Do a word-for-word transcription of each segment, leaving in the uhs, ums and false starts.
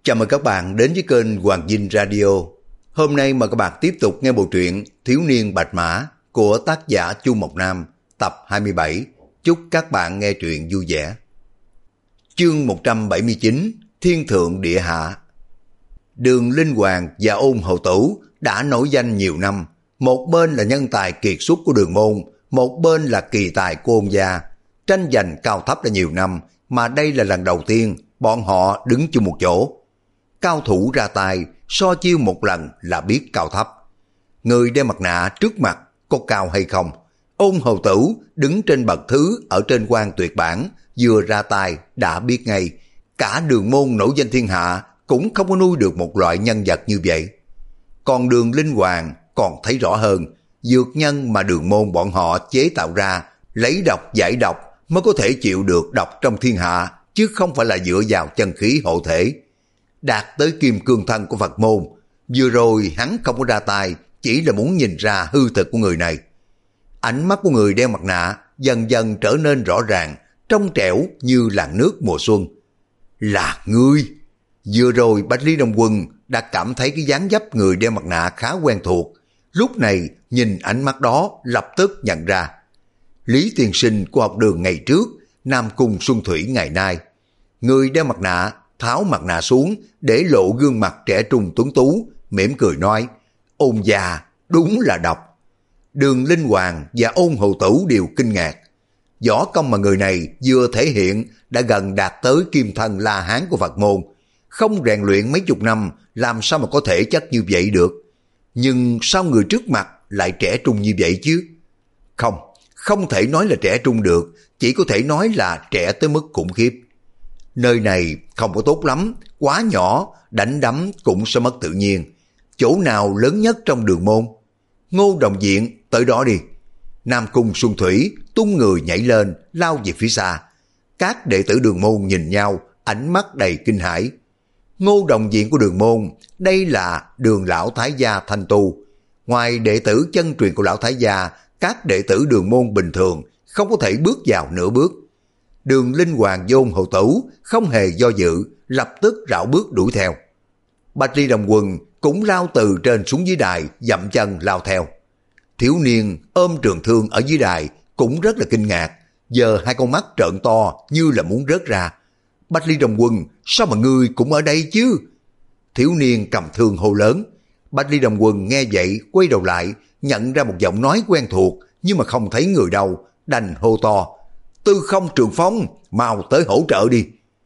Chào mừng các bạn đến với kênh Hoàng Dinh Radio. Hôm nay mời các bạn tiếp tục nghe bộ truyện Thiếu niên Bạch Mã của tác giả Chu Mộc Nam, tập hai mươi bảy. Chúc các bạn nghe truyện vui vẻ. Chương một trăm bảy mươi chín, Thiên Thượng Địa Hạ. Đường Linh Hoàng và Ôn Hầu Tử đã nổi danh nhiều năm. Một bên là nhân tài kiệt xuất của Đường môn, một bên là kỳ tài của Ôn gia. Tranh giành cao thấp đã nhiều năm, mà đây là lần đầu tiên bọn họ đứng chung một chỗ. Cao thủ ra tay, so chiêu một lần là biết cao thấp. Người đeo mặt nạ trước mặt có cao hay không? Ôn Hầu Tử đứng trên bậc thứ ở trên quan tuyệt bản, vừa ra tay đã biết ngay. Cả Đường môn nổi danh thiên hạ cũng không có nuôi được một loại nhân vật như vậy. Còn Đường Linh Hoàng còn thấy rõ hơn, dược nhân mà Đường môn bọn họ chế tạo ra, lấy độc giải độc mới có thể chịu được độc trong thiên hạ, chứ không phải là dựa vào chân khí hộ thể. Đạt tới kim cương thân của Phật môn, vừa rồi hắn không có ra tay, chỉ là muốn nhìn ra hư thực của người này. Ánh mắt của người đeo mặt nạ dần dần trở nên rõ ràng, trong trẻo như làn nước mùa xuân. Là ngươi! Vừa rồi Bạch Ly Đồng Quân đã cảm thấy cái dáng dấp người đeo mặt nạ khá quen thuộc, lúc này nhìn ánh mắt đó lập tức nhận ra. Lý Tiên Sinh của học đường ngày trước, Nam Cung Xuân Thủy ngày nay. Người đeo mặt nạ tháo mặt nạ xuống để lộ gương mặt trẻ trung tuấn tú, mỉm cười nói: Ôn gia đúng là độc. Đường Linh Hoàng và Ôn Hầu Tử đều kinh ngạc. Võ công mà người này vừa thể hiện đã gần đạt tới kim thân La Hán của Phật môn, không rèn luyện mấy chục năm làm sao mà có thể chất như vậy được. Nhưng sao người trước mặt lại trẻ trung như vậy chứ? Không, không thể nói là trẻ trung được, chỉ có thể nói là trẻ tới mức khủng khiếp. Nơi này không có tốt lắm, quá nhỏ, đánh đấm cũng sẽ mất tự nhiên. Chỗ nào lớn nhất trong Đường môn? Ngô Đồng Diện, tới đó đi. Nam Cung Xuân Thủy tung người nhảy lên, lao về phía xa. Các đệ tử Đường môn nhìn nhau, ánh mắt đầy kinh hãi. Ngô Đồng Diện của Đường môn, đây là Đường lão thái gia thanh tu. Ngoài đệ tử chân truyền của lão thái gia, các đệ tử Đường môn bình thường không có thể bước vào nửa bước. Đường Linh Hoàng và Ôn Hầu Tử không hề do dự, lập tức rảo bước đuổi theo. Bạch Ly Đồng Quân cũng lao từ trên xuống dưới đài, dậm chân lao theo. Thiếu niên ôm trường thương ở dưới đài cũng rất là kinh ngạc, giờ hai con mắt trợn to như là muốn rớt ra. Bạch Ly Đồng Quân, sao mà ngươi cũng ở đây chứ? Thiếu niên cầm thương hô lớn. Bạch Ly Đồng Quân nghe vậy quay đầu lại, nhận ra một giọng nói quen thuộc nhưng mà không thấy người đâu, đành hô to: Tư Không Trường Phong, mau tới hỗ trợ đi.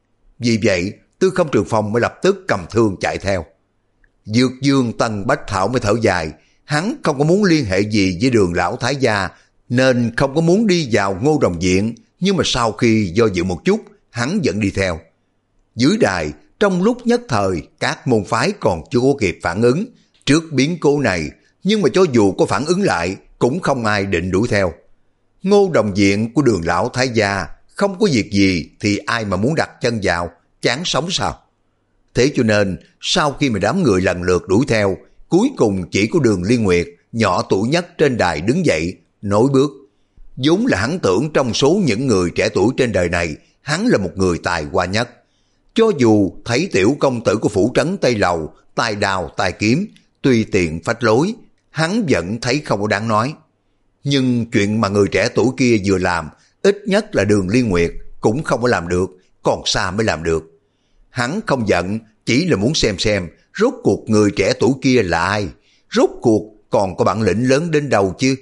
Vì vậy Tư Không Trường Phong mới lập tức cầm thương chạy theo. Dược Dương Tân Bách Thảo mới thở dài, hắn không có muốn liên hệ gì với Đường lão thái gia, nên không có muốn đi vào Ngô Đồng Diện, nhưng mà sau khi do dự một chút, hắn vẫn đi theo. Dưới đài, trong lúc nhất thời, các môn phái còn chưa có kịp phản ứng trước biến cố này, nhưng mà cho dù có phản ứng lại, cũng không ai định đuổi theo. Ngô Đồng Diện của Đường lão thái gia không có việc gì thì ai mà muốn đặt chân vào, chán sống sao? Thế cho nên sau khi mà đám người lần lượt đuổi theo, cuối cùng chỉ có Đường Liên Nguyệt nhỏ tuổi nhất trên đài đứng dậy nối bước. Vốn là hắn tưởng trong số những người trẻ tuổi trên đời này, hắn là một người tài hoa nhất. Cho dù thấy tiểu công tử của phủ trấn Tây Lầu tài đào tài kiếm tùy tiện phách lối, hắn vẫn thấy không có đáng nói. Nhưng chuyện mà người trẻ tuổi kia vừa làm, ít nhất là Đường Liên Nguyệt cũng không có làm được, còn xa mới làm được. Hắn không giận, chỉ là muốn xem xem rốt cuộc người trẻ tuổi kia là ai, rốt cuộc còn có bản lĩnh lớn đến đâu chứ.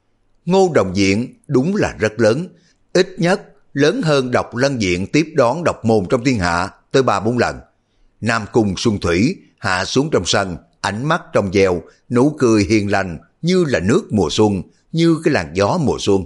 Ngô Đồng Diện đúng là rất lớn, ít nhất lớn hơn Độc Lân Diện tiếp đón độc môn trong thiên hạ tới ba bốn lần. Nam Cung Xuân Thủy hạ xuống trong sân, ánh mắt trong veo, nụ cười hiền lành như là nước mùa xuân, như cái làn gió mùa xuân.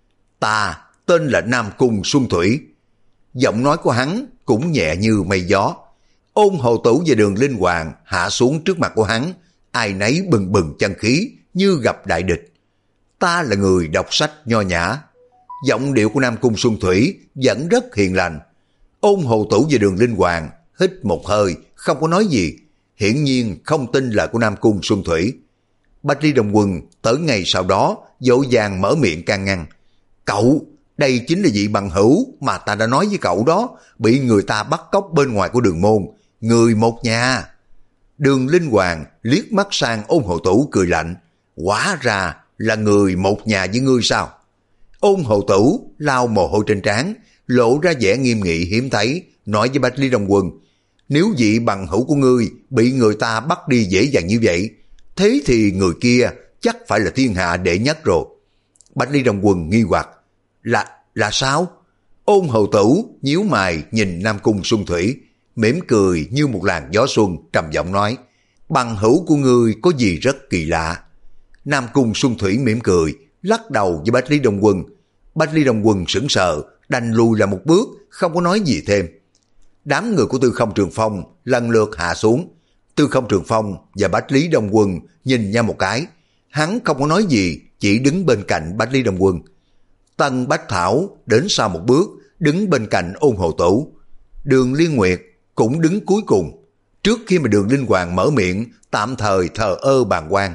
Ta tên là Nam Cung Xuân Thủy. Giọng nói của hắn cũng nhẹ như mây gió. Ôn Hầu Tử và Đường Linh Hoàng hạ xuống trước mặt của hắn, ai nấy bừng bừng chân khí như gặp đại địch. Ta là người đọc sách nho nhã. Giọng điệu của Nam Cung Xuân Thủy vẫn rất hiền lành. Ôn Hầu Tử và Đường Linh Hoàng hít một hơi, không có nói gì, hiển nhiên không tin lời của Nam Cung Xuân Thủy. Bạch Ly Đồng Quân tới ngày sau đó vội vàng mở miệng can ngăn. Cậu, đây chính là vị bằng hữu mà ta đã nói với cậu đó, bị người ta bắt cóc bên ngoài của Đường môn. người một nhà. Đường Linh Hoàng liếc mắt sang Ôn Hầu Tủ cười lạnh, hóa ra là người một nhà với ngươi sao? Ôn Hầu Tủ lau mồ hôi trên trán, lộ ra vẻ nghiêm nghị hiếm thấy, nói với Bách Lý Đông Quân, nếu vị bằng hữu của ngươi bị người ta bắt đi dễ dàng như vậy, thế thì người kia chắc phải là thiên hạ đệ nhất rồi. Bách Lý Đông Quân nghi hoặc, là là sao? Ôn Hầu Tủ nhíu mày nhìn Nam Cung Xuân Thủy, mỉm cười như một làn gió xuân, trầm giọng nói, bằng hữu của ngươi có gì rất kỳ lạ. Nam Cung Xuân Thủy mỉm cười, lắc đầu với Bách Lý Đông Quân. Bách Lý Đông Quân sững sờ, đành lùi lại một bước, không có nói gì thêm. Đám người của Tư Không Trường Phong lần lượt hạ xuống. Tư Không Trường Phong và Bách Lý Đông Quân nhìn nhau một cái, hắn không có nói gì, chỉ đứng bên cạnh Bách Lý Đông Quân. Tân Bách Thảo đến sau một bước, đứng bên cạnh Ôn Hầu Tủ. Đường Liên Nguyệt cũng đứng cuối cùng. Trước khi mà Đường Linh Hoàng mở miệng, tạm thời thờ ơ bàng quan.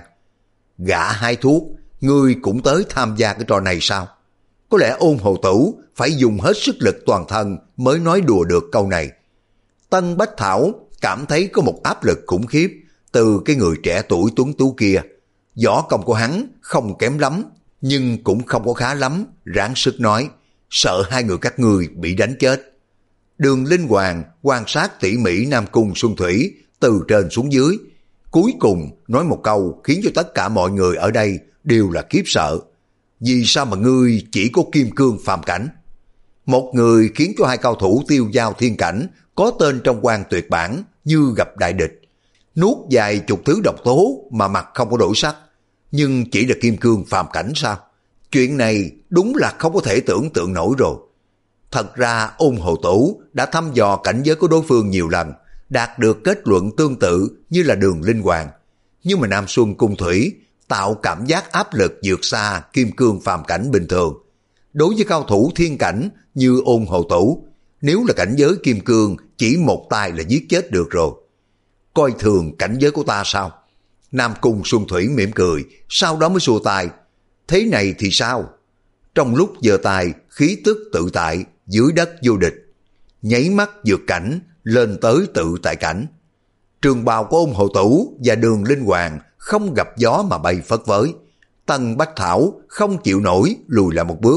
Gã hai thuốc, ngươi cũng tới tham gia cái trò này sao? Có lẽ Ôn Hầu Tủ phải dùng hết sức lực toàn thân mới nói đùa được câu này. Tân Bách Thảo cảm thấy có một áp lực khủng khiếp từ cái người trẻ tuổi tuấn tú kia. Võ công của hắn không kém lắm, nhưng cũng không có khá lắm, ráng sức nói, sợ hai người các ngươi bị đánh chết. Đường Linh Hoàng quan sát tỉ mỉ Nam Cung Xuân Thủy từ trên xuống dưới, cuối cùng nói một câu khiến cho tất cả mọi người ở đây đều là khiếp sợ. Vì sao mà ngươi chỉ có kim cương phàm cảnh? Một người khiến cho hai cao thủ tiêu giao thiên cảnh có tên trong quan tuyệt bản như gặp đại địch. Nuốt vài chục thứ độc tố mà mặt không có đổi sắc, nhưng chỉ là kim cương phàm cảnh sao? Chuyện này đúng là không có thể tưởng tượng nổi rồi. Thật ra Ôn Hầu Tủ đã thăm dò cảnh giới của đối phương nhiều lần, đạt được kết luận tương tự như là Đường Linh Hoàng. Nhưng mà Nam Xuân Cung Thủy tạo cảm giác áp lực vượt xa kim cương phàm cảnh bình thường. Đối với cao thủ thiên cảnh như Ôn Hầu Tủ, nếu là cảnh giới kim cương chỉ một tay là giết chết được rồi. Coi thường cảnh giới của ta sao? Nam Cung Xuân Thủy mỉm cười, sau đó mới xua tay. Thế này thì sao? Trong lúc giơ tay, khí tức tự tại, dưới đất vô địch. Nháy mắt vượt cảnh, lên tới tự tại cảnh. Trường bào của Ôn Hầu Tủ và Đường Linh Hoàng không gặp gió mà bay phất phới. Tân Bách Thảo không chịu nổi, lùi lại một bước.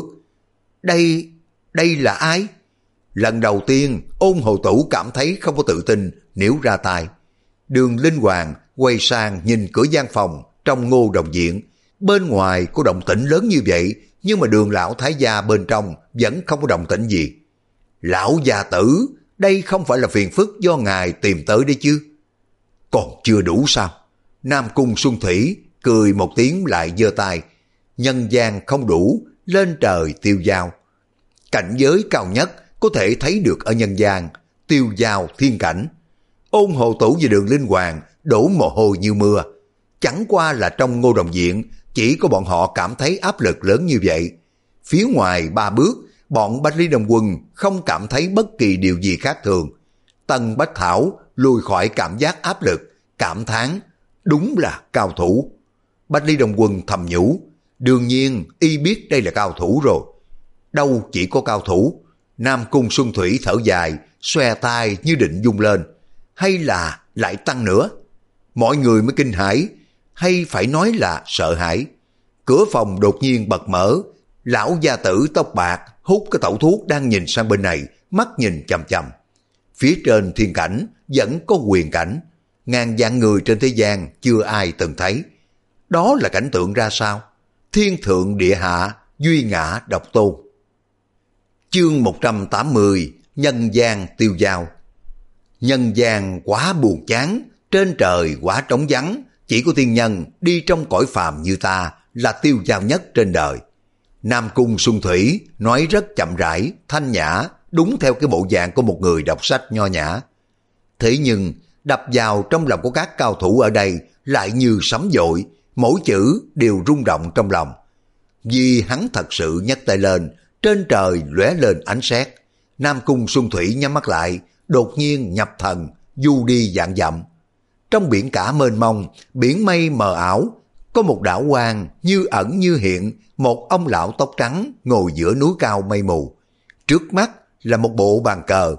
Đây, đây là ai? Lần đầu tiên, Ôn Hầu Tủ cảm thấy không có tự tin, níu ra tay. Đường Linh Hoàng quay sang nhìn cửa gian phòng trong Ngô Đồng Viện. Bên ngoài có động tĩnh lớn như vậy, nhưng mà Đường lão thái gia bên trong vẫn không có động tĩnh gì. Lão già tử, đây không phải là phiền phức do ngài tìm tới đấy chứ? Còn chưa đủ sao? Nam Cung Xuân Thủy cười một tiếng lại giơ tay. Nhân gian không đủ, lên trời tiêu dao. Cảnh giới cao nhất có thể thấy được ở nhân gian, tiêu dao thiên cảnh. Ôn Hầu Tủ và Đường Linh Hoàng đổ mồ hôi như mưa. Chẳng qua là trong Ngô Đồng Viện chỉ có bọn họ cảm thấy áp lực lớn như vậy. Phía ngoài ba bước, bọn Bách Lý Đông Quân không cảm thấy bất kỳ điều gì khác thường. Tân Bách Thảo lùi khỏi cảm giác áp lực, cảm thán, đúng là cao thủ. Bách Lý Đông Quân thầm nhủ, đương nhiên y biết đây là cao thủ rồi. Đâu chỉ có cao thủ. Nam Cung Xuân Thủy thở dài, xòe tay như định dung lên. Hay là lại tăng nữa? Mọi người mới kinh hãi, hay phải nói là sợ hãi. Cửa phòng đột nhiên bật mở, lão gia tử tóc bạc hút cái tẩu thuốc đang nhìn sang bên này, mắt nhìn chằm chằm. Phía trên thiên cảnh vẫn có quyền cảnh, ngàn vạn người trên thế gian chưa ai từng thấy. Đó là cảnh tượng ra sao? Thiên thượng địa hạ, duy ngã độc tôn. Chương một trăm tám mươi, nhân gian tiêu dao. Nhân gian quá buồn chán, trên trời quá trống vắng, chỉ có tiên nhân đi trong cõi phàm như ta là tiêu dao nhất trên đời. Nam Cung Xuân Thủy nói rất chậm rãi, thanh nhã, đúng theo cái bộ dạng của một người đọc sách nho nhã. Thế nhưng, đập vào trong lòng của các cao thủ ở đây lại như sấm dội, mỗi chữ đều rung động trong lòng. Vì hắn thật sự nhấc tay lên, trên trời lóe lên ánh sét. Nam Cung Xuân Thủy nhắm mắt lại, đột nhiên nhập thần, du đi vạn dặm. Trong biển cả mênh mông, biển mây mờ ảo, có một đảo quang như ẩn như hiện, một ông lão tóc trắng ngồi giữa núi cao mây mù. Trước mắt là một bộ bàn cờ,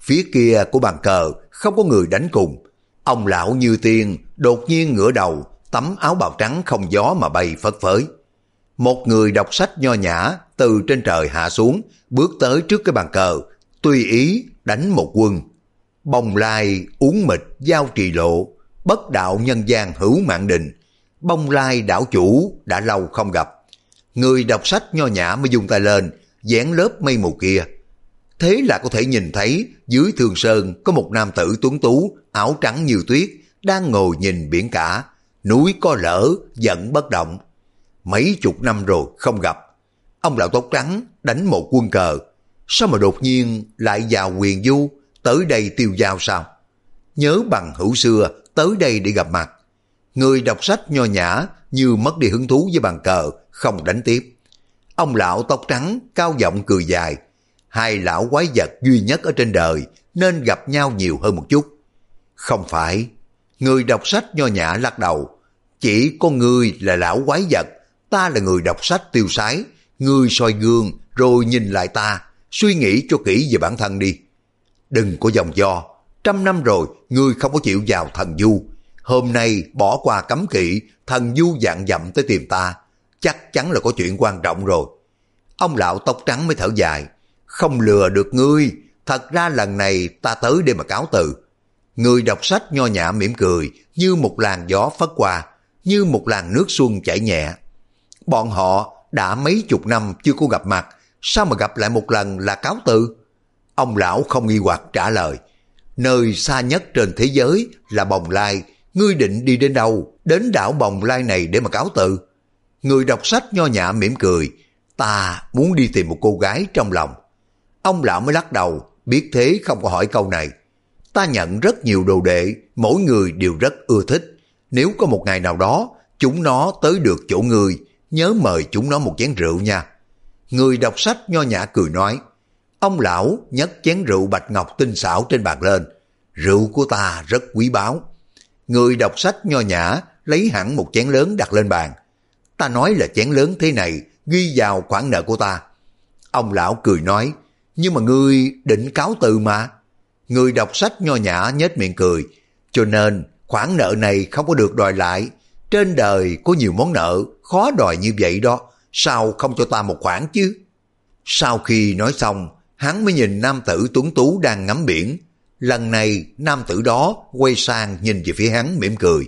Phía kia của bàn cờ không có người đánh cùng. Ông lão Như Tiên đột nhiên ngửa đầu, tấm áo bào trắng không gió mà bay phất phới. Một người đọc sách nho nhã từ trên trời hạ xuống, bước tới trước cái bàn cờ, tùy ý đánh một quân. Bồng lai uống mịch giao trì lộ, bất đạo nhân gian hữu mạng định. Bồng lai đảo chủ đã lâu không gặp. Người đọc sách nho nhã mới dùng tay lên, dán lớp mây mù kia. Thế là có thể nhìn thấy dưới Thường Sơn có một nam tử tuấn tú, áo trắng như tuyết, đang ngồi nhìn biển cả. Núi có lỡ, giận bất động. Mấy chục năm rồi không gặp. Ông lão tóc trắng đánh một quân cờ. Sao mà đột nhiên lại vào Huyền Du, tới đây tiêu dao sao? Nhớ bằng hữu xưa, tới đây để gặp mặt. Người đọc sách nho nhã như mất đi hứng thú với bàn cờ, không đánh tiếp. Ông lão tóc trắng cao giọng cười dài. Hai lão quái vật duy nhất ở trên đời nên gặp nhau nhiều hơn một chút. Không phải. Người đọc sách nho nhã lắc đầu. Chỉ có ngươi là lão quái vật, ta là người đọc sách tiêu sái. Ngươi soi gương rồi nhìn lại ta, suy nghĩ cho kỹ về bản thân đi. Đừng có dòng do, trăm năm rồi ngươi không có chịu vào thần du. Hôm nay bỏ qua cấm kỵ, thần du vạn dặm tới tìm ta, chắc chắn là có chuyện quan trọng rồi. Ông lão tóc trắng mới thở dài. Không lừa được ngươi, thật ra lần này ta tới để mà cáo từ. Người đọc sách nho nhã mỉm cười, như một làn gió phất qua, như một làn nước xuân chảy nhẹ. Bọn họ đã mấy chục năm chưa có gặp mặt, sao mà gặp lại một lần là cáo từ? Ông lão không nghi hoặc trả lời. Nơi xa nhất trên thế giới là Bồng Lai, ngươi định đi đến đâu? Đến đảo Bồng Lai này để mà cáo từ? Người đọc sách nho nhã mỉm cười. Ta muốn đi tìm một cô gái trong lòng. Ông lão mới lắc đầu, biết thế không có hỏi câu này. Ta nhận rất nhiều đồ đệ, mỗi người đều rất ưa thích. Nếu có một ngày nào đó, chúng nó tới được chỗ người, nhớ mời chúng nó một chén rượu nha. Người đọc sách nho nhã cười nói. Ông lão nhấc chén rượu bạch ngọc tinh xảo trên bàn lên. Rượu của ta rất quý báu. Người đọc sách nho nhã lấy hẳn một chén lớn đặt lên bàn. Ta nói là chén lớn thế này, ghi vào khoản nợ của ta. Ông lão cười nói. Nhưng mà ngươi định cáo từ mà. Người đọc sách nho nhã nhếch miệng cười. Cho nên khoản nợ này không có được đòi lại. Trên đời có nhiều món nợ khó đòi như vậy đó. Sao không cho ta một khoản chứ? Sau khi nói xong, hắn mới nhìn nam tử tuấn tú đang ngắm biển. Lần này nam tử đó quay sang nhìn về phía hắn mỉm cười.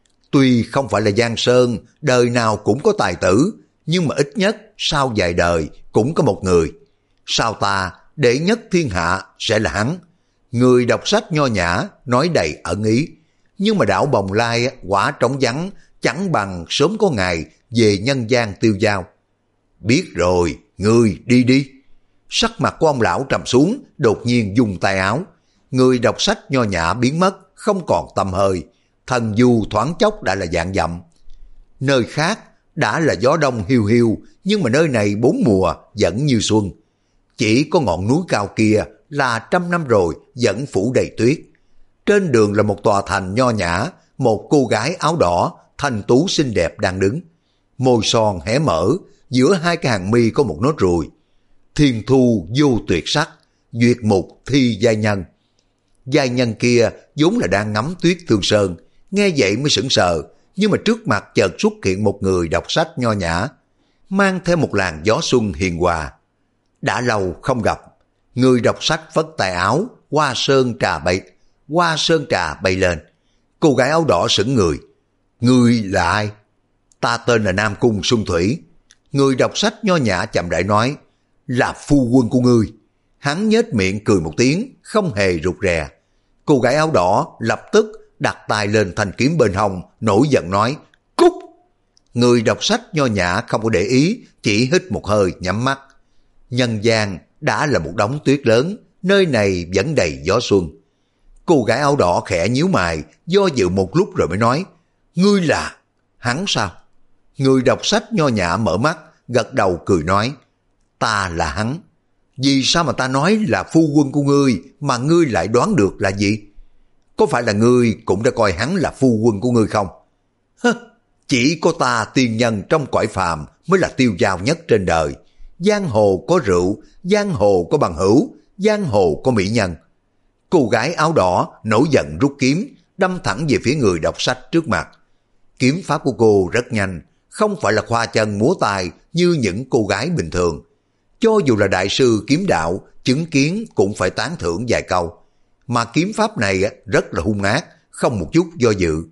Tuy không phải là Giang Sơn đời nào cũng có tài tử, nhưng mà ít nhất sau vài đời cũng có một người. Sau ta, đệ nhất thiên hạ sẽ là hắn. Người đọc sách nho nhã nói đầy ẩn ý. Nhưng mà đảo Bồng Lai quả trống vắng, chẳng bằng sớm có ngày về nhân gian tiêu dao. Biết rồi, ngươi đi đi. Sắc mặt của ông lão trầm xuống, đột nhiên dùng tay áo. Người đọc sách nho nhã biến mất, không còn tăm hơi. Thần du thoáng chốc đã là vạn dặm. Nơi khác đã là gió đông hiu hiu, nhưng mà nơi này bốn mùa vẫn như xuân. Chỉ có ngọn núi cao kia là trăm năm rồi vẫn phủ đầy tuyết. Trên đường là một tòa thành nho nhã, một cô gái áo đỏ, thanh tú xinh đẹp đang đứng. Môi son hé mở, giữa hai cái hàng mi có một nốt ruồi. Thiên thu vô tuyệt sắc, duyệt mục thi giai nhân. Giai nhân kia vốn là đang ngắm tuyết Thương Sơn, nghe vậy mới sững sờ, nhưng mà trước mặt chợt xuất hiện một người đọc sách nho nhã, mang theo một làn gió xuân hiền hòa. Đã lâu không gặp, người đọc sách phất tay áo, hoa sơn trà bay, hoa sơn trà bay lên. Cô gái áo đỏ sững người. Ngươi là ai? Ta tên là Nam Cung Xuân Thủy. Người đọc sách nho nhã chậm rãi nói. Là phu quân của ngươi. Hắn nhếch miệng cười một tiếng, không hề rụt rè. Cô gái áo đỏ lập tức đặt tay lên thanh kiếm bên hông, nổi giận nói. Cút! Người đọc sách nho nhã không có để ý, chỉ hít một hơi nhắm mắt. Nhân gian đã là một đống tuyết lớn, nơi này vẫn đầy gió xuân. Cô gái áo đỏ khẽ nhíu mày, do dự một lúc rồi mới nói. Ngươi là... Hắn sao? Người đọc sách nho nhã mở mắt, gật đầu cười nói. Ta là hắn. Vì sao mà ta nói là phu quân của ngươi mà ngươi lại đoán được là gì? Có phải là ngươi cũng đã coi hắn là phu quân của ngươi không? Hơ, chỉ có ta tiên nhân trong cõi phàm mới là tiêu dao nhất trên đời. Giang hồ có rượu, giang hồ có bằng hữu, giang hồ có mỹ nhân. Cô gái áo đỏ nổi giận rút kiếm, đâm thẳng về phía người đọc sách trước mặt. Kiếm pháp của cô rất nhanh, không phải là khoa chân múa tay như những cô gái bình thường. Cho dù là đại sư kiếm đạo, chứng kiến cũng phải tán thưởng vài câu. Mà kiếm pháp này rất là hung ác, không một chút do dự.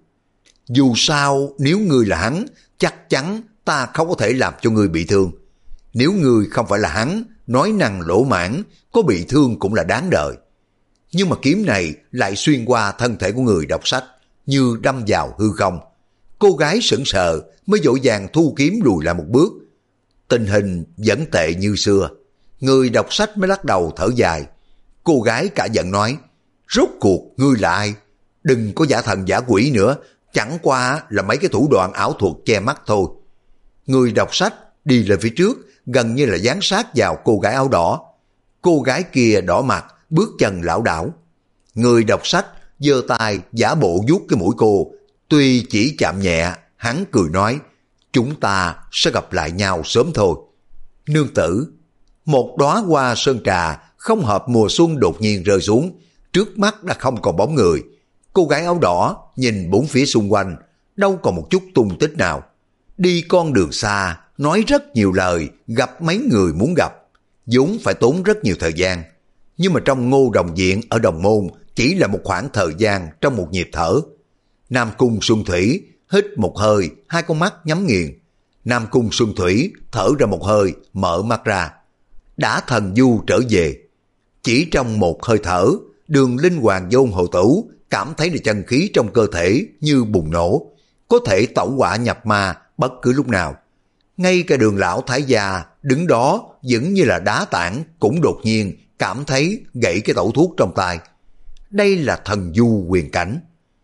Dù sao, nếu ngươi là hắn, chắc chắn ta không có thể làm cho ngươi bị thương. Nếu ngươi không phải là hắn, nói năng lỗ mãn, có bị thương cũng là đáng đời. Nhưng mà kiếm này lại xuyên qua thân thể của người đọc sách, như đâm vào hư không. Cô gái sững sờ mới vội vàng thu kiếm lùi lại một bước. Tình hình vẫn tệ như xưa. Người đọc sách mới lắc đầu thở dài. Cô gái cả giận nói, rốt cuộc ngươi là ai? Đừng có giả thần giả quỷ nữa, chẳng qua là mấy cái thủ đoạn ảo thuật che mắt thôi. Người đọc sách đi lên phía trước, gần như là dán sát vào cô gái áo đỏ. Cô gái kia đỏ mặt, bước chân lảo đảo. Người đọc sách giơ tay giả bộ vuốt cái mũi cô, tuy chỉ chạm nhẹ, hắn cười nói, chúng ta sẽ gặp lại nhau sớm thôi. Nương tử, một đóa hoa sơn trà không hợp mùa xuân đột nhiên rơi xuống, trước mắt đã không còn bóng người. Cô gái áo đỏ nhìn bốn phía xung quanh, đâu còn một chút tung tích nào. Đi con đường xa, nói rất nhiều lời, gặp mấy người muốn gặp, vốn phải tốn rất nhiều thời gian. Nhưng mà trong Ngô Đồng Viện ở Đồng Môn chỉ là một khoảng thời gian trong một nhịp thở. Nam Cung Xuân Thủy hít một hơi, hai con mắt nhắm nghiền. Nam Cung Xuân Thủy thở ra một hơi, mở mắt ra. Đã thần du trở về. Chỉ trong một hơi thở, Đường Linh Hoàng và Ôn Hầu Tử cảm thấy là chân khí trong cơ thể như bùng nổ, có thể tẩu hỏa nhập ma bất cứ lúc nào. Ngay cả Đường lão thái gia đứng đó vẫn như là đá tảng cũng đột nhiên cảm thấy gãy cái tẩu thuốc trong tay. Đây là thần du huyền cảnh.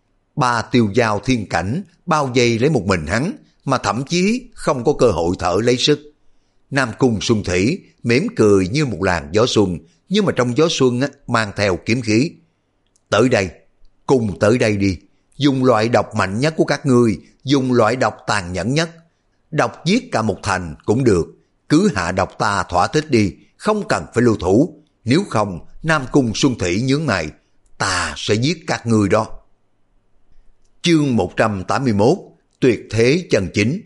Ba tiêu giao thiên cảnh bao vây lấy một mình hắn, mà thậm chí không có cơ hội thở lấy sức. Nam Cung Xuân Thủy mỉm cười như một làn gió xuân, nhưng mà trong gió xuân á, mang theo kiếm khí. Tới đây, cùng tới đây đi, dùng loại độc mạnh nhất của các ngươi, dùng loại độc tàn nhẫn nhất. Độc giết cả một thành cũng được, cứ hạ độc ta thỏa thích đi, không cần phải lưu thủ. Nếu không, Nam Cung Xuân Thủy nhướng mày, ta sẽ giết các ngươi đó. Chương một trăm tám mươi mốt, tuyệt thế chân chính.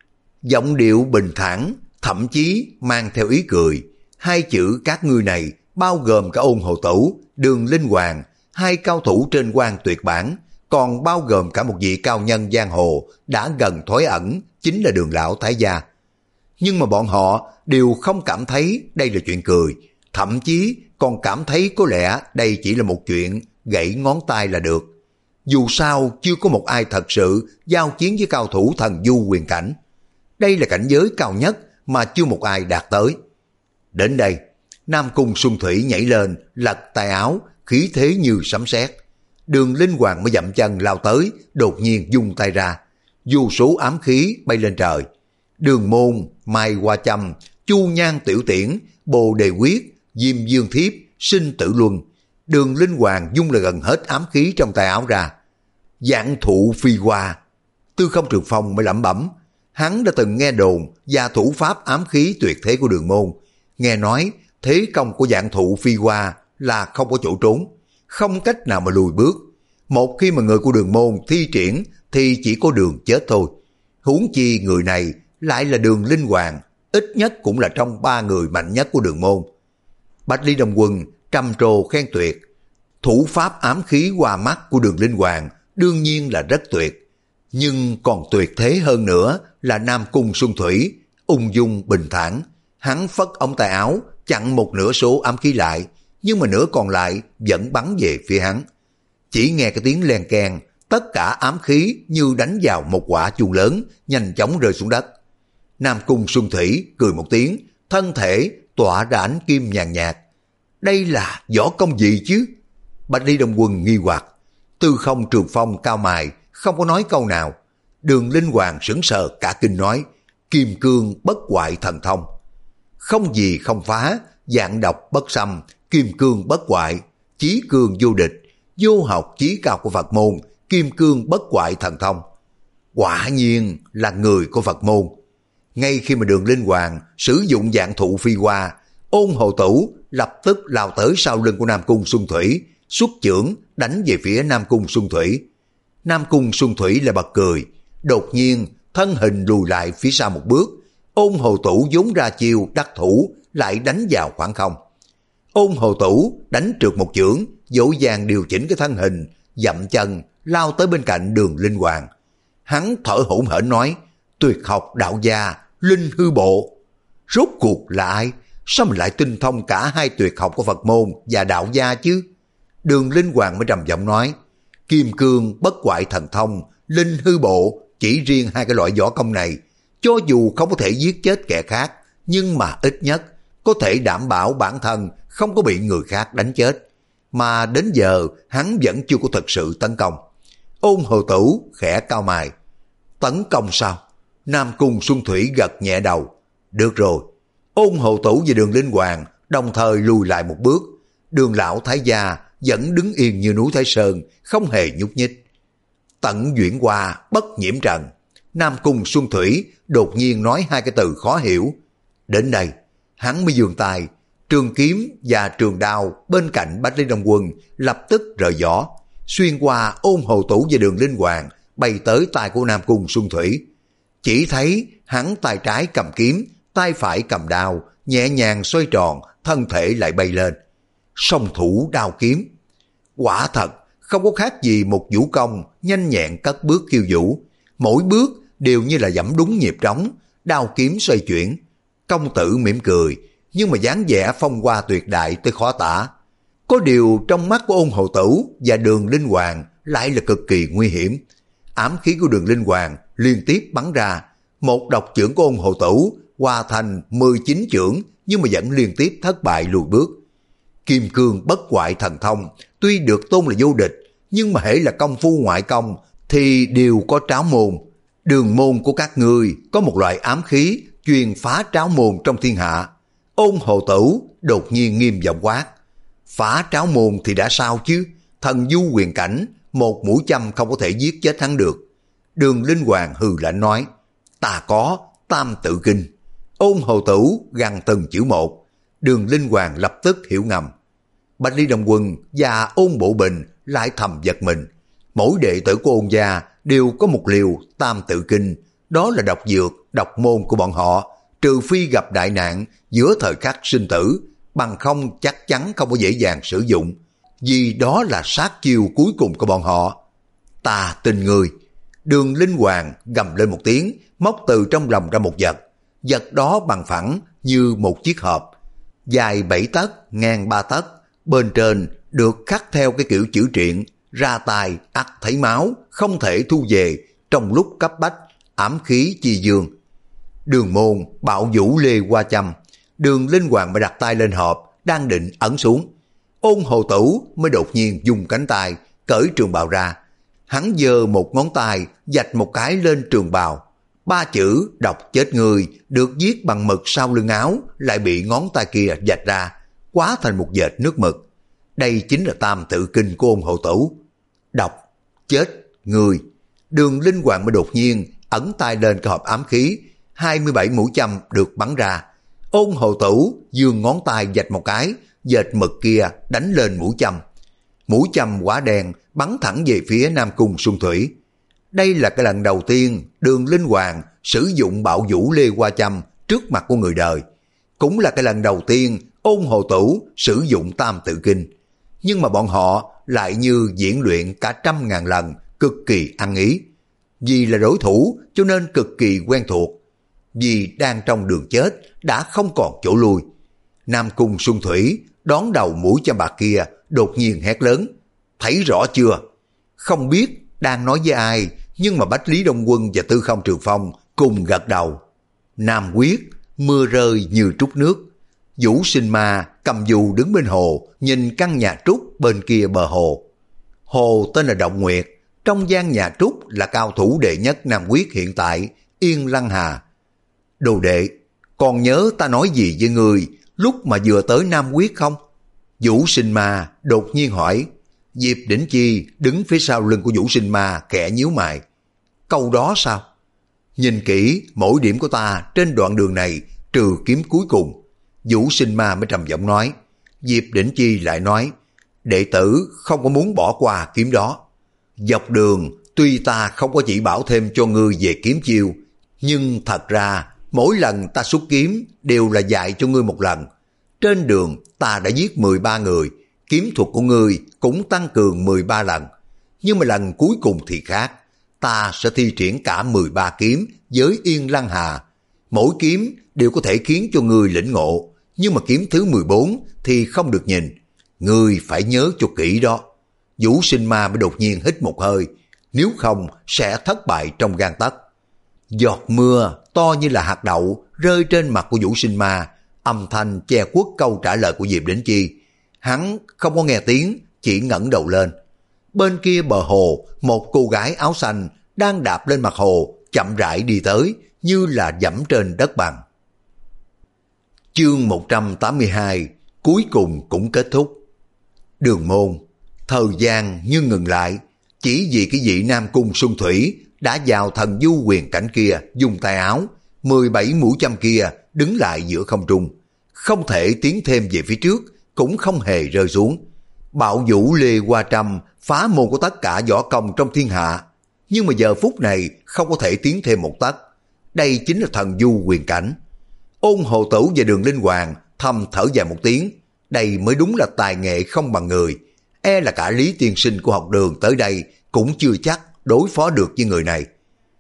Giọng điệu bình thản, thậm chí mang theo ý cười. Hai chữ các ngươi này bao gồm cả Ôn Hầu Tử, Đường Linh Hoàng, hai cao thủ trên quan tuyệt bản, còn bao gồm cả một vị cao nhân giang hồ đã gần thói ẩn, chính là Đường lão thái gia. Nhưng mà bọn họ đều không cảm thấy đây là chuyện cười, thậm chí còn cảm thấy có lẽ đây chỉ là một chuyện gãy ngón tay là được. Dù sao chưa có một ai thật sự giao chiến với cao thủ thần du huyền cảnh. Đây là cảnh giới cao nhất mà chưa một ai đạt tới. Đến đây, Nam Cung Xuân Thủy nhảy lên, lật tay áo, khí thế như sấm sét. Đường Linh Hoàng mới dậm chân lao tới, đột nhiên vung tay ra. Vô số ám khí bay lên trời. Đường Môn, Mai Hoa Châm, Chu Nhan Tiểu Tiễn, Bồ Đề Quyết, Diêm Dương Thiếp, Sinh Tử Luân. Đường Linh Hoàng dung là gần hết ám khí trong tay áo ra. Vạn thụ phi hoa. Tư Không Trường Phong mới lẩm bẩm. Hắn đã từng nghe đồn và thủ pháp ám khí tuyệt thế của Đường Môn. Nghe nói thế công của vạn thụ phi hoa là không có chỗ trốn, không cách nào mà lùi bước. Một khi mà người của Đường Môn thi triển thì chỉ có đường chết thôi. Huống chi người này lại là Đường Linh Hoàng, ít nhất cũng là trong ba người mạnh nhất của Đường Môn. Bạch Ly Đồng Quân trầm trồ khen tuyệt. Thủ pháp ám khí qua mắt của Đường Linh Hoàng đương nhiên là rất tuyệt, nhưng còn tuyệt thế hơn nữa là Nam Cung Xuân Thủy, ung dung bình thản. Hắn phất ống tay áo chặn một nửa số ám khí lại, nhưng mà nửa còn lại vẫn bắn về phía hắn. Chỉ nghe cái tiếng len keng, tất cả ám khí như đánh vào một quả chuông lớn, nhanh chóng rơi xuống đất. Nam Cung Xuân Thủy cười một tiếng, thân thể tỏa ra ánh kim nhàn nhạt. Đây là võ công gì chứ? Bạch Ly Đồng Quân nghi hoặc. Tư Không Trường Phong cao mày, không có nói câu nào. Đường Linh Hoàng sững sờ cả kinh nói, kim cương bất hoại thần thông. Không gì không phá, vạn độc bất xâm, kim cương bất hoại, chí cương vô địch, vô học chí cao của Phật môn, kim cương bất hoại thần thông. Quả nhiên là người của Phật môn. Ngay khi mà Đường Linh Hoàng sử dụng vạn thụ phi hoa, Ôn Hầu Tử lập tức lao tới sau lưng của Nam Cung Xuân Thủy, xuất chưởng đánh về phía Nam Cung Xuân Thủy. Nam Cung Xuân Thủy lại bật cười, đột nhiên thân hình lùi lại phía sau một bước, Ôn Hồ Tủ vốn ra chiêu đắc thủ lại đánh vào khoảng không. Ôn Hồ Tủ đánh trượt một chưởng, dỗ dàng điều chỉnh cái thân hình, dậm chân lao tới bên cạnh Đường Linh Hoàng. Hắn thở hổn hển nói, tuyệt học đạo gia Linh Hư Bộ. Rốt cuộc là ai? Sao mình lại tinh thông cả hai tuyệt học của Phật môn và đạo gia chứ? Đường Linh Hoàng mới trầm giọng nói, Kim Cương Bất Hoại Thần Thông, Linh Hư Bộ, chỉ riêng hai cái loại võ công này, cho dù không có thể giết chết kẻ khác, nhưng mà ít nhất có thể đảm bảo bản thân không có bị người khác đánh chết. Mà đến giờ hắn vẫn chưa có thực sự tấn công. Ôn Hồ Tủ khẽ cau mày. Tấn công sao? Nam Cung Xuân Thủy gật nhẹ đầu. Được rồi. Ôn Hồ Tủ và Đường Linh Hoàng đồng thời lùi lại một bước. Đường lão thái gia vẫn đứng yên như núi Thái Sơn, không hề nhúc nhích. Tận duyễn qua bất nhiễm trần. Nam Cung Xuân Thủy đột nhiên nói hai cái từ khó hiểu. Đến đây, hắn mới giương tay, trường kiếm và trường đao bên cạnh Bách Lý Đông Quân lập tức rời vỏ, xuyên qua Ôn Hồ Tủ và Đường Linh Hoàng, bay tới tay của Nam Cung Xuân Thủy. Chỉ thấy hắn tay trái cầm kiếm, tay phải cầm đao, nhẹ nhàng xoay tròn, thân thể lại bay lên. Song thủ đao kiếm. Quả thật, không có khác gì một vũ công nhanh nhẹn cất bước khiêu vũ. Mỗi bước đều như là dẫm đúng nhịp trống, đao kiếm xoay chuyển. Công tử mỉm cười, nhưng mà dáng vẻ phong hoa tuyệt đại tới khó tả. Có điều trong mắt của Ôn Hồ Tủ và Đường Linh Hoàng lại là cực kỳ nguy hiểm. Ám khí của Đường Linh Hoàng liên tiếp bắn ra, một độc chưởng của Ôn Hồ Tủ hòa thành mười chín chưởng, nhưng mà vẫn liên tiếp thất bại lùi bước. Kim Cương Bất Hoại Thần Thông tuy được tôn là vô địch, nhưng mà hễ là công phu ngoại công thì đều có tráo môn. Đường môn của các ngươi có một loại ám khí chuyên phá tráo môn trong thiên hạ. Ôn Hồ Tủ đột nhiên nghiêm giọng quát. Phá tráo môn thì đã sao chứ? Thần du quyền cảnh, một mũi châm không có thể giết chết hắn được. Đường Linh Hoàng hừ lạnh nói, ta có Tam Tự Kinh. Ôn Hồ Tủ gằn từng chữ một. Đường Linh Hoàng lập tức hiểu ngầm. Bạch Lý Đông Quân và Ôn Bộ Bình lại thầm giật mình. Mỗi đệ tử của Ôn gia đều có một liều Tam Tự Kinh, đó là độc dược, độc môn của bọn họ, trừ phi gặp đại nạn giữa thời khắc sinh tử, bằng không chắc chắn không có dễ dàng sử dụng, vì đó là sát chiêu cuối cùng của bọn họ. Ta tin người. Đường Linh Hoàng gầm lên một tiếng, móc từ trong lòng ra một vật. Vật đó bằng phẳng như một chiếc hộp, dài bảy tấc, ngang ba tấc, bên trên được khắc theo cái kiểu chữ triện, ra tài ắt thấy máu, không thể thu về, trong lúc cấp bách, ám khí chi dương. Đường môn bạo vũ lê qua châm. Đường Linh Hoàng mới đặt tay lên hộp, đang định ấn xuống. Ôn Hồ Tủ mới đột nhiên dùng cánh tay cởi trường bào ra. Hắn giơ một ngón tay vạch một cái lên trường bào. Ba chữ độc chết người được viết bằng mực sau lưng áo lại bị ngón tay kia vạch ra, hóa thành một vệt nước mực. Đây chính là Tam Tự Kinh của Ôn Hồ Tủ. Độc chết người. Đường Linh Hoàng mới đột nhiên ấn tay lên cái hộp ám khí. hai mươi bảy mũi châm được bắn ra. Ôn Hồ Tủ giương ngón tay vạch một cái, vệt mực kia đánh lên mũi châm. Mũi châm quả đen bắn thẳng về phía Nam Cung Xuân Thủy. Đây là cái lần đầu tiên Đường Linh Hoàng sử dụng bạo vũ lê hoa châm trước mặt của người đời. Cũng là cái lần đầu tiên Ôn Hồ Tủ sử dụng Tam Tự Kinh. Nhưng mà bọn họ lại như diễn luyện cả trăm ngàn lần, cực kỳ ăn ý. Vì là đối thủ cho nên cực kỳ quen thuộc. Vì đang trong đường chết đã không còn chỗ lui. Nam Cung Xuân Thủy đón đầu mũi châm bạc kia, đột nhiên hét lớn. Thấy rõ chưa? Không biết đang nói với ai, nhưng mà Bách Lý Đông Quân và Tư Không Trường Phong cùng gật đầu. Nam Quyết, mưa rơi như trút nước. Vũ Sinh Ma cầm dù đứng bên hồ, nhìn căn nhà trúc bên kia bờ hồ. Hồ tên là Động Nguyệt, trong gian nhà trúc là cao thủ đệ nhất Nam Quyết hiện tại, Yên Lăng Hà. Đồ đệ, còn nhớ ta nói gì với người lúc mà vừa tới Nam Quyết không? Vũ Sinh Ma đột nhiên hỏi. Diệp Đỉnh Chi đứng phía sau lưng của Vũ Sinh Ma khẽ nhíu mày. Câu đó sao? Nhìn kỹ mỗi điểm của ta trên đoạn đường này trừ kiếm cuối cùng. Vũ Sinh Ma mới trầm giọng nói. Diệp Đỉnh Chi lại nói. đệ tử không có muốn bỏ qua kiếm đó. Dọc đường, tuy ta không có chỉ bảo thêm cho ngươi về kiếm chiêu, nhưng thật ra mỗi lần ta xuất kiếm đều là dạy cho ngươi một lần. Trên đường ta đã giết mười ba người, kiếm thuật của ngươi cũng tăng cường mười ba lần. Nhưng mà lần cuối cùng thì khác, ta sẽ thi triển cả mười ba kiếm với Yên Lăng Hà. Mỗi kiếm đều có thể khiến cho ngươi lĩnh ngộ, nhưng mà kiếm thứ mười bốn thì không được nhìn. Ngươi phải nhớ cho kỹ đó. Vũ Sinh Ma mới đột nhiên hít một hơi, nếu không sẽ thất bại trong gang tấc. Giọt mưa to như là hạt đậu rơi trên mặt của Vũ Sinh Ma, âm thanh che khuất câu trả lời của Diệp Đỉnh Chi. Hắn không có nghe tiếng, chỉ ngẩng đầu lên. Bên kia bờ hồ, một cô gái áo xanh đang đạp lên mặt hồ, chậm rãi đi tới, như là dẫm trên đất bằng. Chương một trăm tám mươi hai, cuối cùng cũng kết thúc. Đường môn, thời gian như ngừng lại, chỉ vì cái vị Nam Cung Xuân Thủy đã vào thần du quyền cảnh kia dùng tay áo, mười bảy mũi châm kia đứng lại giữa không trung, không thể tiến thêm về phía trước, cũng không hề rơi xuống. Bạo vũ Lê Hoa Trâm phá môn của tất cả võ công trong thiên hạ, nhưng mà giờ phút này không có thể tiến thêm một tấc. Đây chính là thần du quyền cảnh. Ôn Hồ Tử và Đường Linh Hoàng thầm thở dài một tiếng, đây mới đúng là tài nghệ không bằng người. E là cả Lý Tiên Sinh của học đường tới đây cũng chưa chắc đối phó được với người này.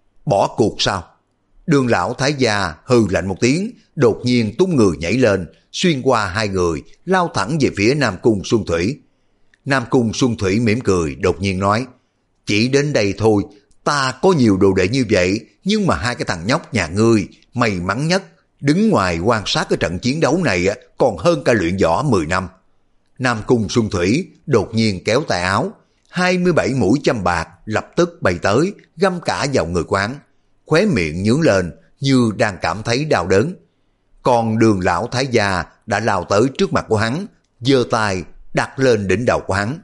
Bỏ cuộc sao? Đường lão thái gia hừ lạnh một tiếng, đột nhiên tung người nhảy lên, xuyên qua hai người, lao thẳng về phía Nam Cung Xuân Thủy. Nam Cung Xuân Thủy mỉm cười, đột nhiên nói, chỉ đến đây thôi, ta có nhiều đồ đệ như vậy, nhưng mà hai cái thằng nhóc nhà ngươi may mắn nhất, đứng ngoài quan sát cái trận chiến đấu này còn hơn cả luyện võ mười năm. Nam Cung Xuân Thủy đột nhiên kéo tay áo, hai mươi bảy mũi châm bạc lập tức bay tới, găm cả vào người quán, khóe miệng nhướng lên như đang cảm thấy đau đớn. Còn Đường lão thái gia đã lao tới trước mặt của hắn, giơ tay đặt lên đỉnh đầu của hắn.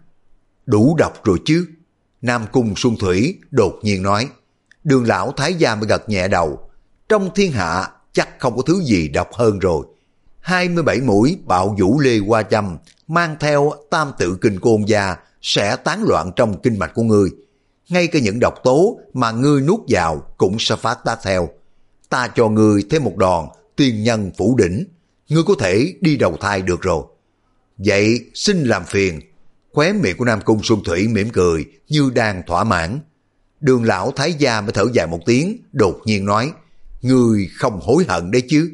Đủ độc rồi chứ? Nam Cung Xuân Thủy đột nhiên nói. Đường lão thái gia mới gật nhẹ đầu. Trong thiên hạ chắc không có thứ gì độc hơn rồi. hai mươi bảy mũi bạo vũ Lê Hoa Châm mang theo tam tự kinh côn gia sẽ tán loạn trong kinh mạch của ngươi. Ngay cả những độc tố mà ngươi nuốt vào cũng sẽ phát tác theo. Ta cho ngươi thêm một đòn tiên nhân phủ đỉnh, ngươi có thể đi đầu thai được rồi. Vậy xin làm phiền. Khóe miệng của Nam Cung Xuân Thủy mỉm cười như đang thỏa mãn. Đường lão thái gia mới thở dài một tiếng, đột nhiên nói, ngươi không hối hận đấy chứ?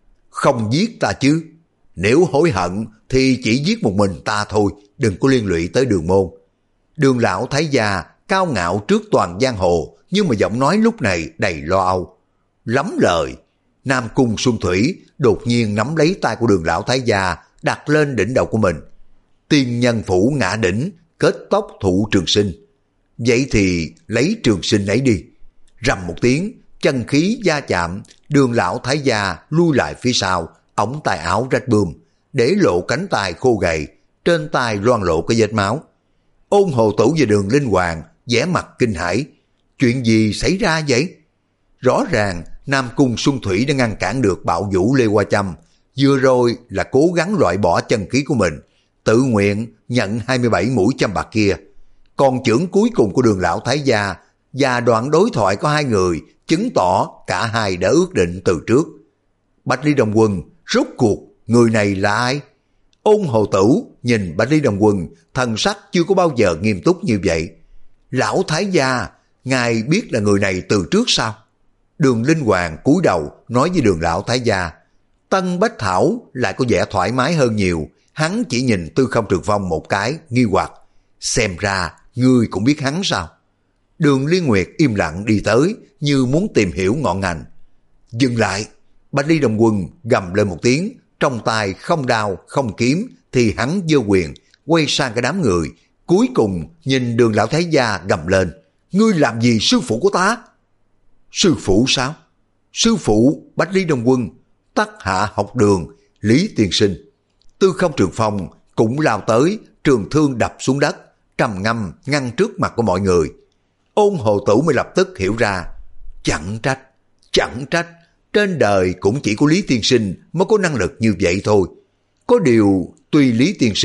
Không giết ta chứ? Nếu hối hận thì chỉ giết một mình ta thôi, đừng có liên lụy tới Đường môn. Đường lão thái gia cao ngạo trước toàn giang hồ, nhưng mà giọng nói lúc này đầy lo âu. Lắm lời. Nam Cung Xuân Thủy đột nhiên nắm lấy tay của Đường lão thái gia, đặt lên đỉnh đầu của mình. Tiên nhân phủ ngã đỉnh, kết tóc thụ trường sinh. Vậy thì lấy trường sinh ấy đi. Rầm một tiếng, chân khí va chạm, Đường lão thái gia lui lại phía sau, ống tay áo rách bươm, để lộ cánh tay khô gầy, trên tay loang lộ cái vết máu. Ôn Hồ Tử và Đường Linh Hoàng vẻ mặt kinh hãi. Chuyện gì xảy ra vậy? Rõ ràng Nam Cung Xuân Thủy đã ngăn cản được bạo vũ Lê Hoa Châm, vừa rồi là cố gắng loại bỏ chân khí của mình, tự nguyện nhận hai mươi bảy mũi châm bạc kia. Còn chưởng cuối cùng của Đường lão thái gia và đoạn đối thoại có hai người chứng tỏ cả hai đã ước định từ trước. Bạch Ly Đồng Quân, rốt cuộc người này là ai? Ôn Hồ Tử nhìn Bạch Ly Đồng Quân, thần sắc chưa có bao giờ nghiêm túc như vậy. Lão thái gia, ngài biết là người này từ trước sao? Đường Linh Hoàng cúi đầu nói với Đường lão thái gia. Tân Bách Thảo lại có vẻ thoải mái hơn nhiều. Hắn chỉ nhìn Tư Không Trường Phong một cái, nghi hoặc. Xem ra ngươi cũng biết hắn sao? Đường Liên Nguyệt im lặng đi tới, như muốn tìm hiểu ngọn ngành. Dừng lại. Bạch Ly Đồng Quân gầm lên một tiếng, trong tay không đao không kiếm, thì hắn giơ quyền quay sang cái đám người, cuối cùng nhìn Đường lão thái gia gầm lên. Ngươi làm gì sư phụ của ta? Sư phụ sao? Sư phụ Bạch Ly Đồng Quân, Tắc Hạ học đường, Lý Tiên Sinh. Tư Không Trường Phong cũng lao tới, trường thương đập xuống đất, trầm ngâm ngăn trước mặt của mọi người. Ôn Hồ Tử mới lập tức hiểu ra. Chẳng trách, chẳng trách, trên đời cũng chỉ có Lý Tiên Sinh mới có năng lực như vậy thôi. Có điều, tuy Lý Tiên Sinh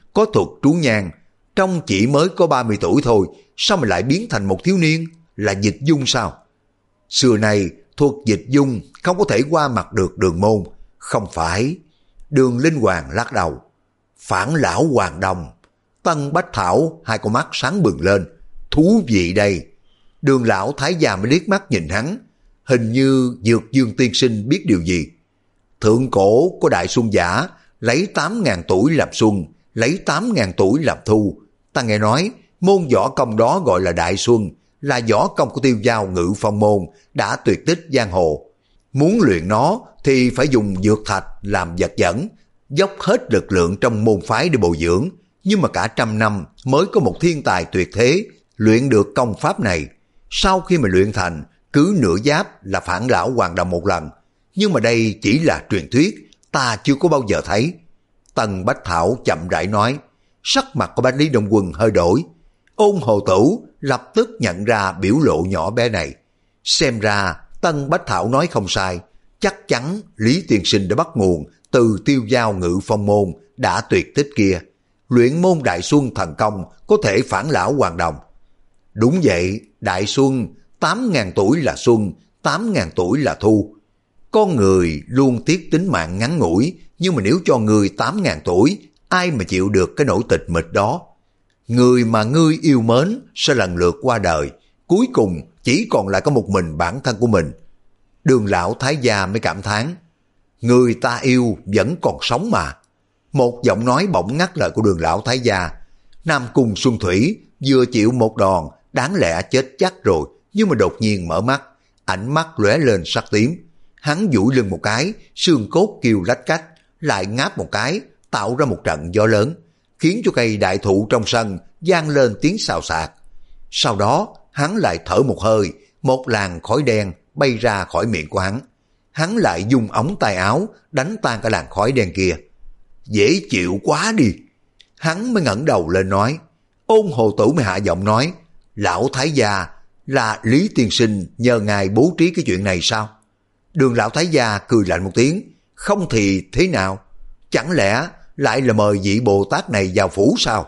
có thuật trú nhang, trông chỉ mới có ba mươi tuổi thôi, sao mà lại biến thành một thiếu niên, là dịch dung sao? Xưa nay thuật dịch dung không có thể qua mặt được Đường Môn. Không phải. Đường Linh Hoàng lắc đầu. Phản lão Hoàng Đồng. Tân Bách Thảo hai con mắt sáng bừng lên. Thú vị đây. Đường lão thái gia mới liếc mắt nhìn hắn. Hình như Dược Dương tiên sinh biết điều gì. Thượng cổ có đại xuân giả, lấy tám ngàn tuổi làm xuân, lấy tám ngàn tuổi làm thu. Ta nghe nói môn võ công đó gọi là đại xuân, là võ công của Tiêu Dao Ngự Phong môn đã tuyệt tích giang hồ. Muốn luyện nó thì phải dùng dược thạch làm vật dẫn, dốc hết lực lượng trong môn phái để bồi dưỡng, nhưng mà cả trăm năm mới có một thiên tài tuyệt thế luyện được công pháp này. Sau khi mà luyện thành, cứ nửa giáp là phản lão Hoàng Đồng một lần. Nhưng mà đây chỉ là truyền thuyết, ta chưa có bao giờ thấy. Tần Bách Thảo chậm rãi nói. Sắc mặt của Bách Lý Đông Quân hơi đổi. Ôn Hồ Tử lập tức nhận ra biểu lộ nhỏ bé này. Xem ra Tân Bách Thảo nói không sai, chắc chắn Lý Tiên Sinh đã bắt nguồn từ Tiêu Dao Ngự Phong môn đã tuyệt tích kia. Luyện môn Đại Xuân thần công có thể phản lão Hoàng Đồng. Đúng vậy, Đại Xuân, tám ngàn tuổi là xuân, tám ngàn tuổi là thu. Con người luôn tiếc tính mạng ngắn ngủi, nhưng mà nếu cho người tám ngàn tuổi, ai mà chịu được cái nỗi tịch mịch đó. Người mà ngươi yêu mến sẽ lần lượt qua đời, cuối cùng chỉ còn lại có một mình bản thân của mình. Đường lão thái gia mới cảm thán, người ta yêu vẫn còn sống mà. Một giọng nói bỗng ngắt lời của đường lão thái gia. Nam Cung Xuân Thủy vừa chịu một đòn, đáng lẽ chết chắc rồi, nhưng mà đột nhiên mở mắt, ánh mắt lóe lên sắc tím. Hắn duỗi lưng một cái, xương cốt kêu lách cách, lại ngáp một cái, tạo ra một trận gió lớn, khiến cho cây đại thụ trong sân vang lên tiếng xào xạc. Sau đó, hắn lại thở một hơi, một làn khói đen bay ra khỏi miệng của hắn. Hắn lại dùng ống tay áo đánh tan cái làn khói đen kia. Dễ chịu quá đi. Hắn mới ngẩng đầu lên nói. Ôn Hồ Tử mới hạ giọng nói, lão thái gia, là Lý Tiên Sinh nhờ ngài bố trí cái chuyện này sao? Đường lão thái gia cười lạnh một tiếng, không thì thế nào? Chẳng lẽ lại là mời vị Bồ Tát này vào phủ sao?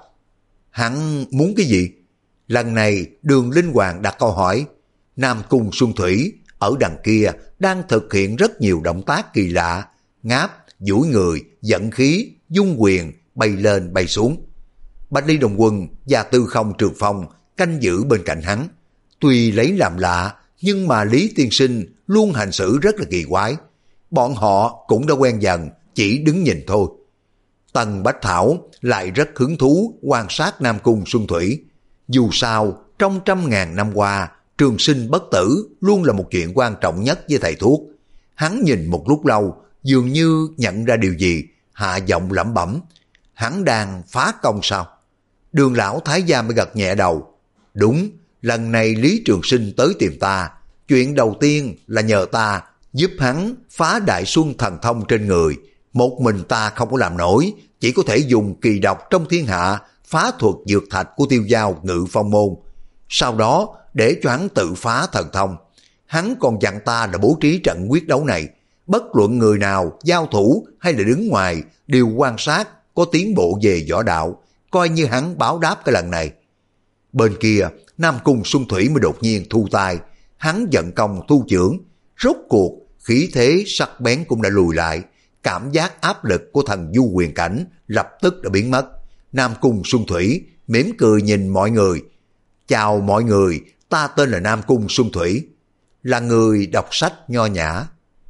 Hắn muốn cái gì? Lần này Đường Linh Hoàng đặt câu hỏi. Nam Cung Xuân Thủy ở đằng kia đang thực hiện rất nhiều động tác kỳ lạ, ngáp, duỗi người, dẫn khí, dung quyền, bay lên bay xuống. Bách Lý Đồng Quân và Tư Không Trường Phong canh giữ bên cạnh hắn. Tuy lấy làm lạ, nhưng mà Lý Tiên Sinh luôn hành xử rất là kỳ quái. Bọn họ cũng đã quen dần, chỉ đứng nhìn thôi. Tần Bách Thảo lại rất hứng thú quan sát Nam Cung Xuân Thủy. Dù sao, trong trăm ngàn năm qua, trường sinh bất tử luôn là một chuyện quan trọng nhất với thầy thuốc. Hắn nhìn một lúc lâu, dường như nhận ra điều gì, hạ giọng lẩm bẩm. Hắn đang phá công sao? Đường lão thái gia mới gật nhẹ đầu. Đúng, lần này Lý Trường Sinh tới tìm ta. Chuyện đầu tiên là nhờ ta giúp hắn phá Đại Xuân thần thông trên người. Một mình ta không có làm nổi, chỉ có thể dùng kỳ độc trong thiên hạ phá thuật dược thạch của Tiêu Dao Ngự Phong môn. Sau đó để cho hắn tự phá thần thông. Hắn còn dặn ta là bố trí trận quyết đấu này. Bất luận người nào giao thủ hay là đứng ngoài đều quan sát có tiến bộ về võ đạo, coi như hắn báo đáp cái lần này. Bên kia Nam Cung Xuân Thủy mới đột nhiên thu tay. Hắn giận công thu chưởng, rốt cuộc khí thế sắc bén cũng đã lùi lại. Cảm giác áp lực của thần du quyền cảnh lập tức đã biến mất. Nam Cung Xuân Thủy mỉm cười nhìn mọi người. Chào mọi người, ta tên là Nam Cung Xuân Thủy, là người đọc sách nho nhã.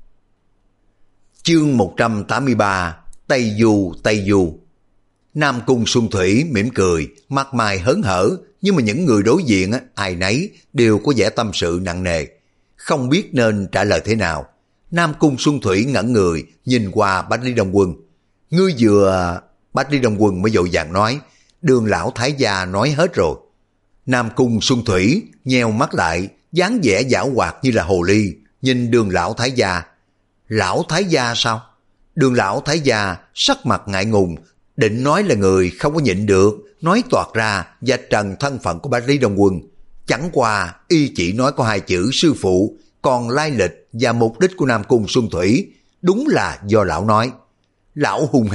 Chương một trăm tám mươi ba, Tây Du Tây Du. Nam Cung Xuân Thủy mỉm cười, mặt mày hớn hở, nhưng mà những người đối diện ai nấy đều có vẻ tâm sự nặng nề, không biết nên trả lời thế nào. Nam Cung Xuân Thủy ngẩn người nhìn qua Bách Lý Đông Quân. Ngươi vừa... Bách Lý Đông Quân mới vội vàng nói, Đường lão thái gia nói hết rồi. Nam Cung Xuân Thủy nheo mắt lại, dáng vẻ giảo hoạt như là hồ ly, nhìn Đường lão thái gia. Lão thái gia sao? Đường lão thái gia sắc mặt ngại ngùng, định nói là người không có nhịn được, nói toạc ra vạch trần thân phận của Bách Lý Đông Quân. Chẳng qua y chỉ nói có hai chữ sư phụ, còn lai lịch và mục đích của Nam Cung Xuân Thủy đúng là do lão nói. Lão hung hăng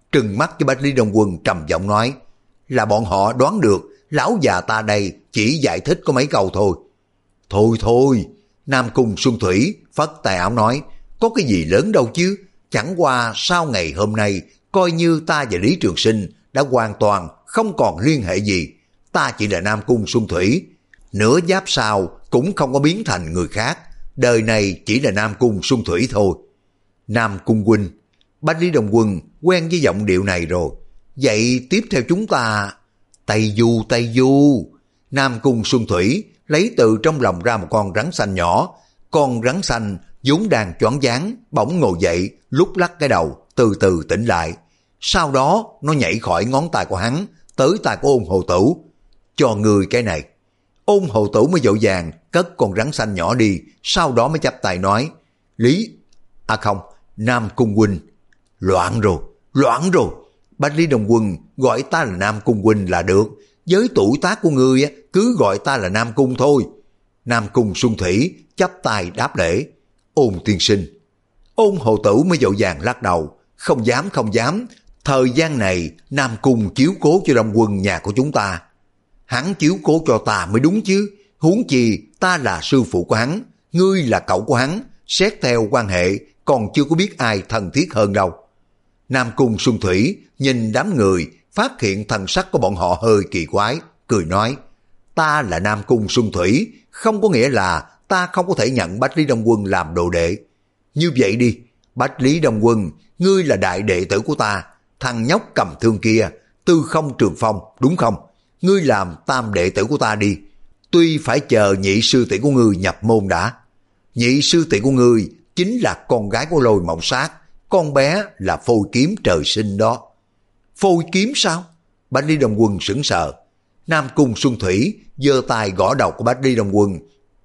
trừng mắt cho Bách Lý Đông Quân trầm giọng nói, là bọn họ đoán được, lão già ta đây chỉ giải thích có mấy câu thôi. Thôi thôi, Nam Cung Xuân Thủy phất tay áo nói, có cái gì lớn đâu chứ, chẳng qua sau ngày hôm nay, coi như ta và Lý Trường Sinh đã hoàn toàn không còn liên hệ gì, ta chỉ là Nam Cung Xuân Thủy, nửa giáp sau cũng không có biến thành người khác, đời này chỉ là Nam Cung Xuân Thủy thôi. Nam Cung huynh, Bách Lý Đông Quân quen với giọng điệu này rồi, vậy tiếp theo chúng ta... Tây Du, Tây Du. Nam Cung Xuân Thủy lấy từ trong lòng ra một con rắn xanh nhỏ, con rắn xanh vốn đang choáng váng bỗng ngồi dậy, lúc lắc cái đầu, từ từ tỉnh lại. Sau đó nó nhảy khỏi ngón tay của hắn tới tay của Ôn Hồ Tử. Cho người cái này. Ôn Hồ Tử mới dội vàng cất con rắn xanh nhỏ đi, sau đó mới chắp tay nói, Lý, à không, Nam Cung huynh. Loạn rồi, loạn rồi. Bách Lý Đông Quân gọi ta là Nam Cung huynh là được, với tuổi tác của ngươi cứ gọi ta là Nam Cung thôi. Nam Cung Xuân Thủy chắp tay đáp lễ, Ôn tiên sinh. Ôn Hồ Tử mới dội vàng lắc đầu, không dám không dám, thời gian này Nam Cung chiếu cố cho Đông Quân nhà của chúng ta. Hắn chiếu cố cho ta mới đúng chứ, huống chi ta là sư phụ của hắn, ngươi là cậu của hắn, xét theo quan hệ còn chưa có biết ai thân thiết hơn đâu. Nam Cung Xuân Thủy nhìn đám người, phát hiện thần sắc của bọn họ hơi kỳ quái, cười nói, ta là Nam Cung Xuân Thủy, không có nghĩa là ta không có thể nhận Bách Lý Đông Quân làm đồ đệ. Như vậy đi, Bách Lý Đông Quân, ngươi là đại đệ tử của ta, thằng nhóc cầm thương kia, Tư Không Trường Phong, đúng không? Ngươi làm tam đệ tử của ta đi, tuy phải chờ nhị sư tỷ của ngươi nhập môn đã. Nhị sư tỷ của ngươi chính là con gái của Lôi Mộng Sát, con bé là phôi kiếm trời sinh đó. Phôi kiếm sao? Bách Lý Đông Quân sững sờ. Nam Cung Xuân Thủy giơ tay gõ đầu của Bách Lý Đông Quân,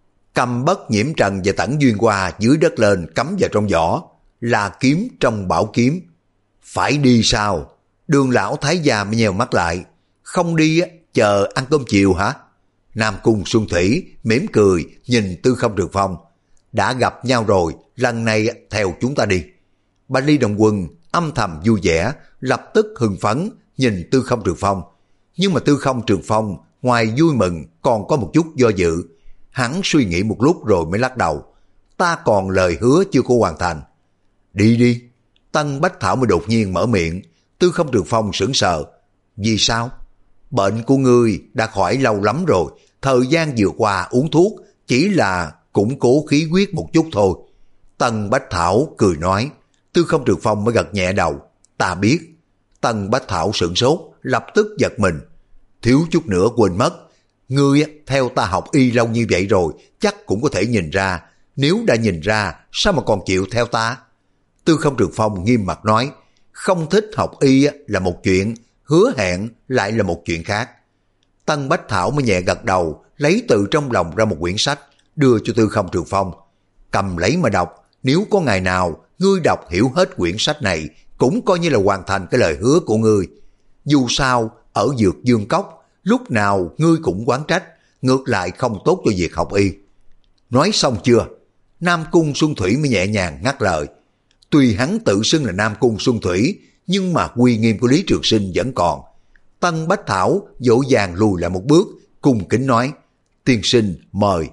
cầm Bất Nhiễm Trần và Tẩn Duyên Hoa dưới đất lên cắm vào trong vỏ, là kiếm trong bảo kiếm. Phải đi sao? Đường lão thái gia mới nheo mắt lại. Không đi á, chờ ăn cơm chiều hả? Nam Cung Xuân Thủy mỉm cười nhìn Tư Không Trường Phong. Đã gặp nhau rồi, lần này theo chúng ta đi. Bách Lý Đông Quân âm thầm vui vẻ, lập tức hưng phấn nhìn Tư Không Trường Phong. Nhưng mà Tư Không Trường Phong ngoài vui mừng còn có một chút do dự. Hắn suy nghĩ một lúc rồi mới lắc đầu. Ta còn lời hứa chưa có hoàn thành. Đi đi. Tân Bách Thảo mới đột nhiên mở miệng. Tư Không Trường Phong sững sờ. Vì sao? Bệnh của ngươi đã khỏi lâu lắm rồi. Thời gian vừa qua uống thuốc chỉ là củng cố khí huyết một chút thôi. Tân Bách Thảo cười nói. Tư Không Trường Phong mới gật nhẹ đầu. Ta biết. Tân Bách Thảo sửng sốt, lập tức giật mình. Thiếu chút nữa quên mất. Ngươi theo ta học y lâu như vậy rồi, chắc cũng có thể nhìn ra. Nếu đã nhìn ra, sao mà còn chịu theo ta? Tư Không Trường Phong nghiêm mặt nói. Không thích học y là một chuyện, hứa hẹn lại là một chuyện khác. Tân Bách Thảo mới nhẹ gật đầu, lấy từ trong lòng ra một quyển sách, đưa cho Tư Không Trường Phong. Cầm lấy mà đọc, nếu có ngày nào ngươi đọc hiểu hết quyển sách này, cũng coi như là hoàn thành cái lời hứa của ngươi. Dù sao, ở Dược Dương Cốc, lúc nào ngươi cũng oán trách, ngược lại không tốt cho việc học y. Nói xong chưa? Nam Cung Xuân Thủy mới nhẹ nhàng ngắt lời. Tuy hắn tự xưng là Nam Cung Xuân Thủy, nhưng mà uy nghiêm của Lý Trường Sinh vẫn còn. Tân Bách Thảo dỗ dàng lùi lại một bước, cung kính nói, tiên sinh mời.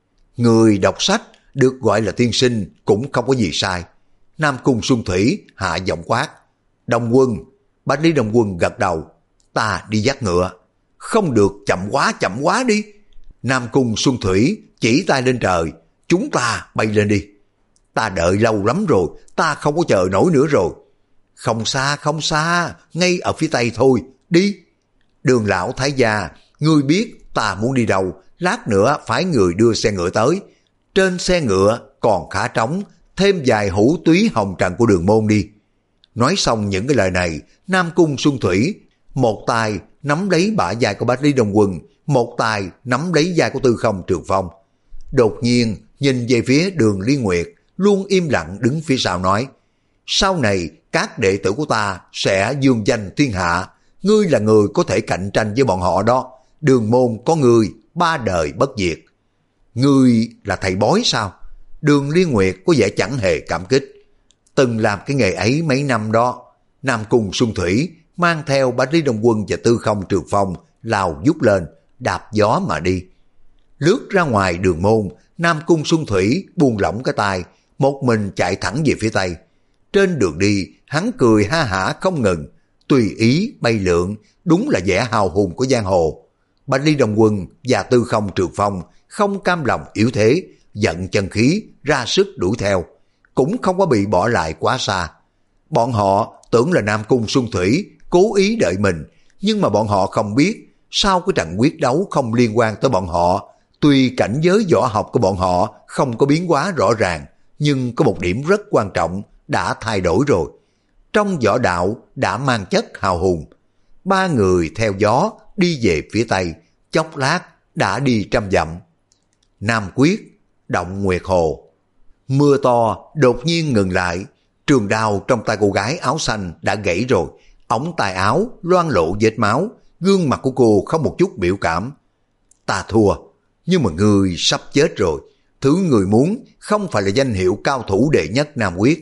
Người đọc sách được gọi là tiên sinh cũng không có gì sai. Nam Cung Xuân Thủy hạ giọng quát. Đông Quân. Bách Lý Đông Quân gật đầu. Ta đi dắt ngựa. Không được, chậm quá chậm quá đi. Nam Cung Xuân Thủy chỉ tay lên trời. Chúng ta bay lên đi. Ta đợi lâu lắm rồi, ta không có chờ nổi nữa rồi. Không xa không xa, ngay ở phía tây thôi, đi. Đường lão thái gia, ngươi biết ta muốn đi đâu, lát nữa phải người đưa xe ngựa tới. Trên xe ngựa còn khá trống, thêm vài hũ túy hồng trần của Đường môn đi. Nói xong những cái lời này, Nam Cung Xuân Thủy một tay nắm lấy bả vai của Bách Lý Đông Quân, một tay nắm lấy vai của Tư Không Trường Phong. Đột nhiên nhìn về phía Đường Liên Nguyệt, luôn im lặng đứng phía sau nói, sau này các đệ tử của ta sẽ dương danh thiên hạ, ngươi là người có thể cạnh tranh với bọn họ đó. Đường môn có ngươi, ba đời bất diệt. Ngươi là thầy bói sao? Đường Liên Nguyệt có vẻ chẳng hề cảm kích. Từng làm cái nghề ấy mấy năm đó. Nam Cung Xuân Thủy mang theo Bách Lý Đông Quân và Tư Không Trường Phong lao vút lên, đạp gió mà đi. Lướt ra ngoài đường môn, Nam Cung Xuân Thủy buông lỏng cái tay, một mình chạy thẳng về phía Tây. Trên đường đi, hắn cười ha hả không ngừng, tùy ý bay lượn, đúng là vẻ hào hùng của giang hồ. Bách Lý Đông Quân và Tư Không Trường Phong không cam lòng yếu thế, giận chân khí, ra sức đuổi theo, cũng không có bị bỏ lại quá xa. Bọn họ tưởng là Nam Cung Xuân Thủy cố ý đợi mình, nhưng mà bọn họ không biết, sau cái trận quyết đấu không liên quan tới bọn họ, tuy cảnh giới võ học của bọn họ không có biến hóa rõ ràng, nhưng có một điểm rất quan trọng đã thay đổi rồi. Trong võ đạo đã mang chất hào hùng. Ba người theo gió đi về phía Tây, chốc lát đã đi trăm dặm. Nam Quyết, Động Nguyệt Hồ. Mưa to đột nhiên ngừng lại, trường đao trong tay cô gái áo xanh đã gãy rồi, ống tay áo loang lộ vết máu, gương mặt của cô không một chút biểu cảm. Ta thua, nhưng mà người sắp chết rồi, thứ người muốn không phải là danh hiệu cao thủ đệ nhất Nam Quyết.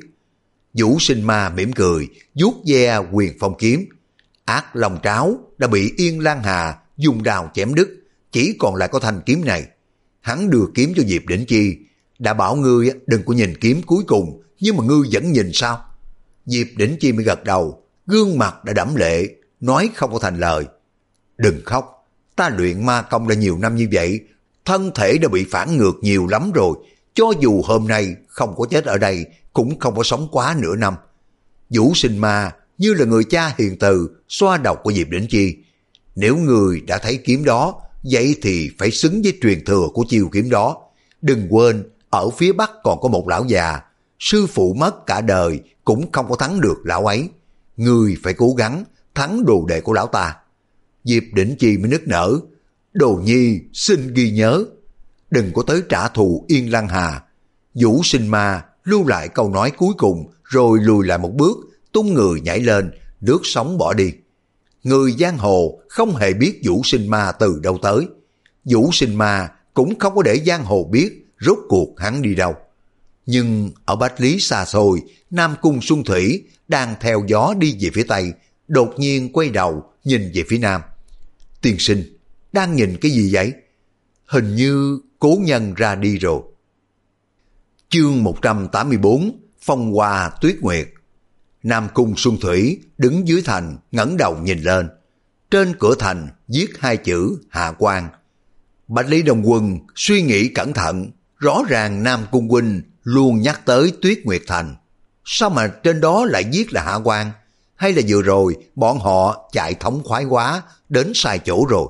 Vũ Sinh Ma mỉm cười, vuốt ve quyền phong kiếm. Ác Long Tráo đã bị Yên Lan Hà dùng đào chém đứt, chỉ còn lại có thanh kiếm này. Hắn đưa kiếm cho Diệp Đỉnh Chi, đã bảo ngươi đừng có nhìn kiếm cuối cùng, nhưng mà ngươi vẫn nhìn sao? Diệp Đỉnh Chi mới gật đầu, gương mặt đã đẫm lệ, nói không có thành lời. Đừng khóc, ta luyện ma công đã nhiều năm như vậy, thân thể đã bị phản ngược nhiều lắm rồi, cho dù hôm nay không có chết ở đây, cũng không có sống quá nửa năm. Vũ Sinh Ma như là người cha hiền từ, xoa đầu của Diệp Đỉnh Chi. Nếu người đã thấy kiếm đó, vậy thì phải xứng với truyền thừa của chiêu kiếm đó. Đừng quên, ở phía Bắc còn có một lão già, sư phụ mất cả đời cũng không có thắng được lão ấy. Người phải cố gắng thắng đồ đệ của lão ta. Diệp Đỉnh Chi mới nức nở. Đồ nhi xin ghi nhớ, đừng có tới trả thù Yên Lăng Hà. Vũ Sinh Ma lưu lại câu nói cuối cùng rồi lùi lại một bước, tung người nhảy lên, lướt sóng bỏ đi. Người giang hồ không hề biết Vũ Sinh Ma từ đâu tới. Vũ Sinh Ma cũng không có để giang hồ biết rốt cuộc hắn đi đâu. Nhưng ở Bách Lý xa xôi, Nam Cung Xuân Thủy đang theo gió đi về phía Tây, đột nhiên quay đầu nhìn về phía Nam. Tiên sinh, đang nhìn cái gì vậy? Hình như cố nhân ra đi rồi. Chương một trăm tám mươi bốn, Phong Hoa Tuyết Nguyệt. Nam Cung Xuân Thủy đứng dưới thành, ngẩng đầu nhìn lên. Trên cửa thành viết hai chữ Hạ Quan. Bách Lý Đông Quân suy nghĩ cẩn thận, rõ ràng Nam Cung huynh luôn nhắc tới Tuyết Nguyệt Thành. Sao mà trên đó lại viết là Hạ Quan? Hay là vừa rồi bọn họ chạy thống khoái quá, đến sai chỗ rồi?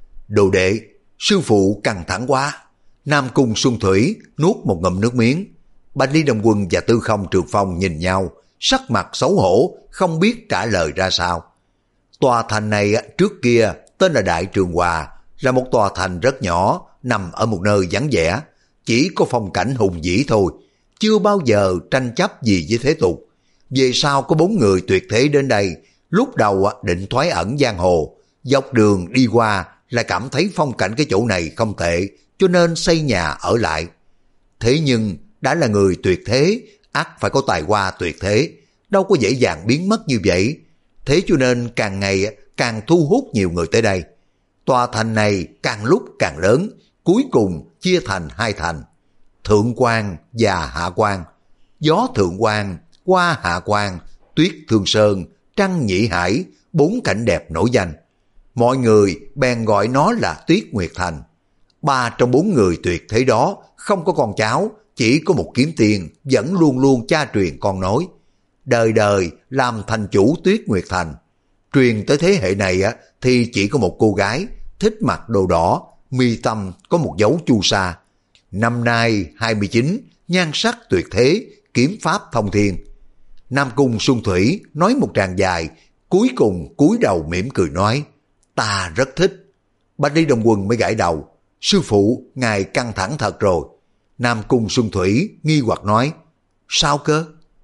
Đồ đệ, sư phụ căng thẳng quá. Nam Cung Xuân Thủy nuốt một ngụm nước miếng. Bách Lý Đông Quân và Tư Không Trường Phong nhìn nhau, sắc mặt xấu hổ, không biết trả lời ra sao. Tòa thành này trước kia tên là Đại Trường Hòa, là một tòa thành rất nhỏ, nằm ở một nơi vắng vẻ, chỉ có phong cảnh hùng vĩ thôi, chưa bao giờ tranh chấp gì với thế tục. Về sau có bốn người tuyệt thế đến đây, lúc đầu định thoái ẩn giang hồ, dọc đường đi qua lại cảm thấy phong cảnh cái chỗ này không tệ, cho nên xây nhà ở lại. Thế nhưng đã là người tuyệt thế, ắt phải có tài hoa tuyệt thế, đâu có dễ dàng biến mất như vậy. Thế cho nên càng ngày càng thu hút nhiều người tới đây. Tòa thành này càng lúc càng lớn, cuối cùng chia thành hai thành, Thượng Quan và Hạ Quan. Gió Thượng Quan, qua Hạ Quan, Tuyết Thương Sơn, Trăng Nhị Hải, bốn cảnh đẹp nổi danh. Mọi người bèn gọi nó là Tuyết Nguyệt Thành. Ba trong bốn người tuyệt thế đó không có con cháu, chỉ có một kiếm tiền vẫn luôn luôn cha truyền con nối. Đời đời làm thành chủ Tuyết Nguyệt Thành. Truyền tới thế hệ này á thì chỉ có một cô gái thích mặc đồ đỏ, mi tâm có một dấu chu sa. Năm nay hai mươi chín, nhan sắc tuyệt thế, kiếm pháp thông thiên. Nam Cung Xuân Thủy nói một tràng dài, cuối cùng cúi đầu mỉm cười nói, ta rất thích. Bách Lý Đông Quân mới gãi đầu, sư phụ, ngài căng thẳng thật rồi. Nam Cung Xuân Thủy nghi hoặc nói, sao cơ?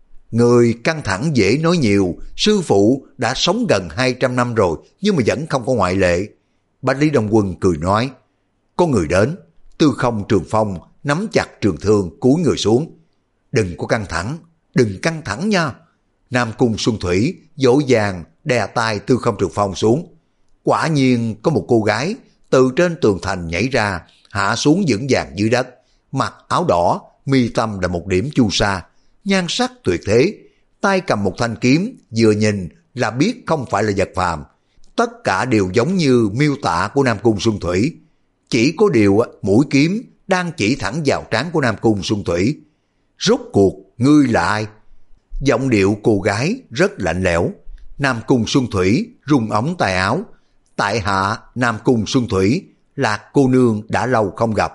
Người căng thẳng dễ nói nhiều, sư phụ đã sống gần hai trăm năm rồi, nhưng mà vẫn không có ngoại lệ. Bách Lý Đông Quân cười nói, có người đến. Tư Không Trường Phong nắm chặt trường thương cúi người xuống. Đừng có căng thẳng, đừng căng thẳng nha. Nam Cung Xuân Thủy dỗ dàng đè tay Tư Không Trường Phong xuống. Quả nhiên có một cô gái từ trên tường thành nhảy ra, hạ xuống vững vàng dưới đất, mặc áo đỏ, mi tâm là một điểm chu sa, nhan sắc tuyệt thế, tay cầm một thanh kiếm, vừa nhìn là biết không phải là vật phàm. Tất cả đều giống như miêu tả của Nam Cung Xuân Thủy. Chỉ có điều mũi kiếm đang chỉ thẳng vào trán của Nam Cung Xuân Thủy. Rốt cuộc ngươi là ai? Giọng điệu cô gái rất lạnh lẽo. Nam Cung Xuân Thủy rung ống tay áo. Tại hạ Nam Cung Xuân Thủy, Lạc cô nương đã lâu không gặp.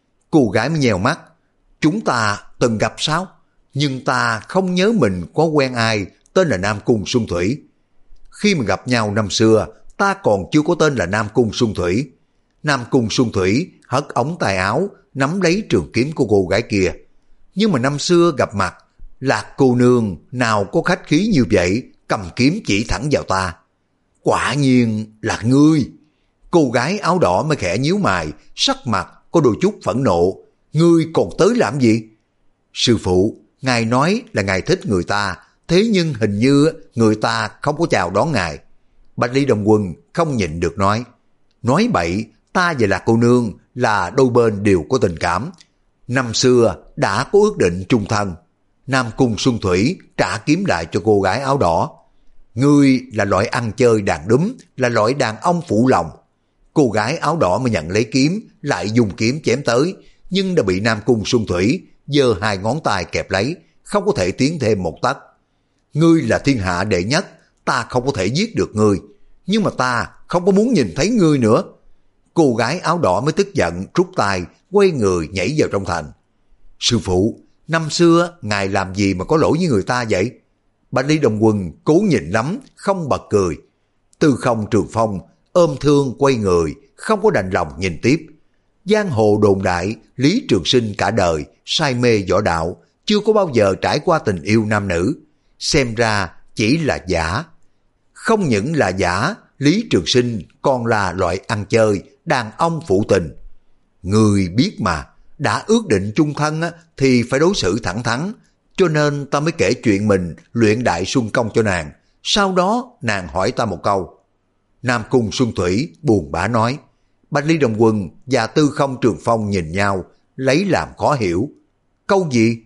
Cô gái mới nhèo mắt. Chúng ta từng gặp sao? Nhưng ta không nhớ mình có quen ai tên là Nam Cung Xuân Thủy. Khi mà gặp nhau năm xưa, ta còn chưa có tên là Nam Cung Xuân Thủy. Nam Cung Xuân Thủy hất ống tay áo, nắm lấy trường kiếm của cô gái kia. Nhưng mà năm xưa gặp mặt, Lạc cô nương nào có khách khí như vậy, cầm kiếm chỉ thẳng vào ta. Quả nhiên là ngươi. Cô gái áo đỏ mới khẽ nhíu mày, sắc mặt có đôi chút phẫn nộ. Ngươi còn tới làm gì? Sư phụ, ngài nói là ngài thích người ta, thế nhưng hình như người ta không có chào đón ngài. Bạch Lý Đồng Quân không nhịn được nói. Nói bậy, ta và Lạc cô nương là đôi bên đều có tình cảm. Năm xưa đã có ước định chung thân. Nam Cung Xuân Thủy trả kiếm lại cho cô gái áo đỏ. Ngươi là loại ăn chơi đàn đúm, là loại đàn ông phụ lòng. Cô gái áo đỏ mới nhận lấy kiếm, lại dùng kiếm chém tới, nhưng đã bị Nam Cung Xuân Thủy giơ hai ngón tay kẹp lấy, không có thể tiến thêm một tấc. Ngươi là thiên hạ đệ nhất, ta không có thể giết được ngươi, nhưng mà ta không có muốn nhìn thấy ngươi nữa. Cô gái áo đỏ mới tức giận rút tay, quay người nhảy vào trong thành. Sư phụ, năm xưa ngài làm gì mà có lỗi với người ta vậy? Bạch Lý Đồng Quân cố nhìn lắm, không bật cười. Tư Không Trường Phong ôm thương quay người, không có đành lòng nhìn tiếp. Giang hồ đồn đại Lý Trường Sinh cả đời say mê võ đạo, chưa có bao giờ trải qua tình yêu nam nữ. Xem ra chỉ là giả. Không những là giả, Lý Trường Sinh còn là loại ăn chơi, đàn ông phụ tình. Người biết mà, đã ước định chung thân thì phải đối xử thẳng thắn, cho nên ta mới kể chuyện mình luyện đại xuân công cho nàng. Sau đó nàng hỏi ta một câu. Nam Cung Xuân Thủy buồn bã nói. Bạch Lý Đồng Quân và Tư Không Trường Phong nhìn nhau, lấy làm khó hiểu. Câu gì?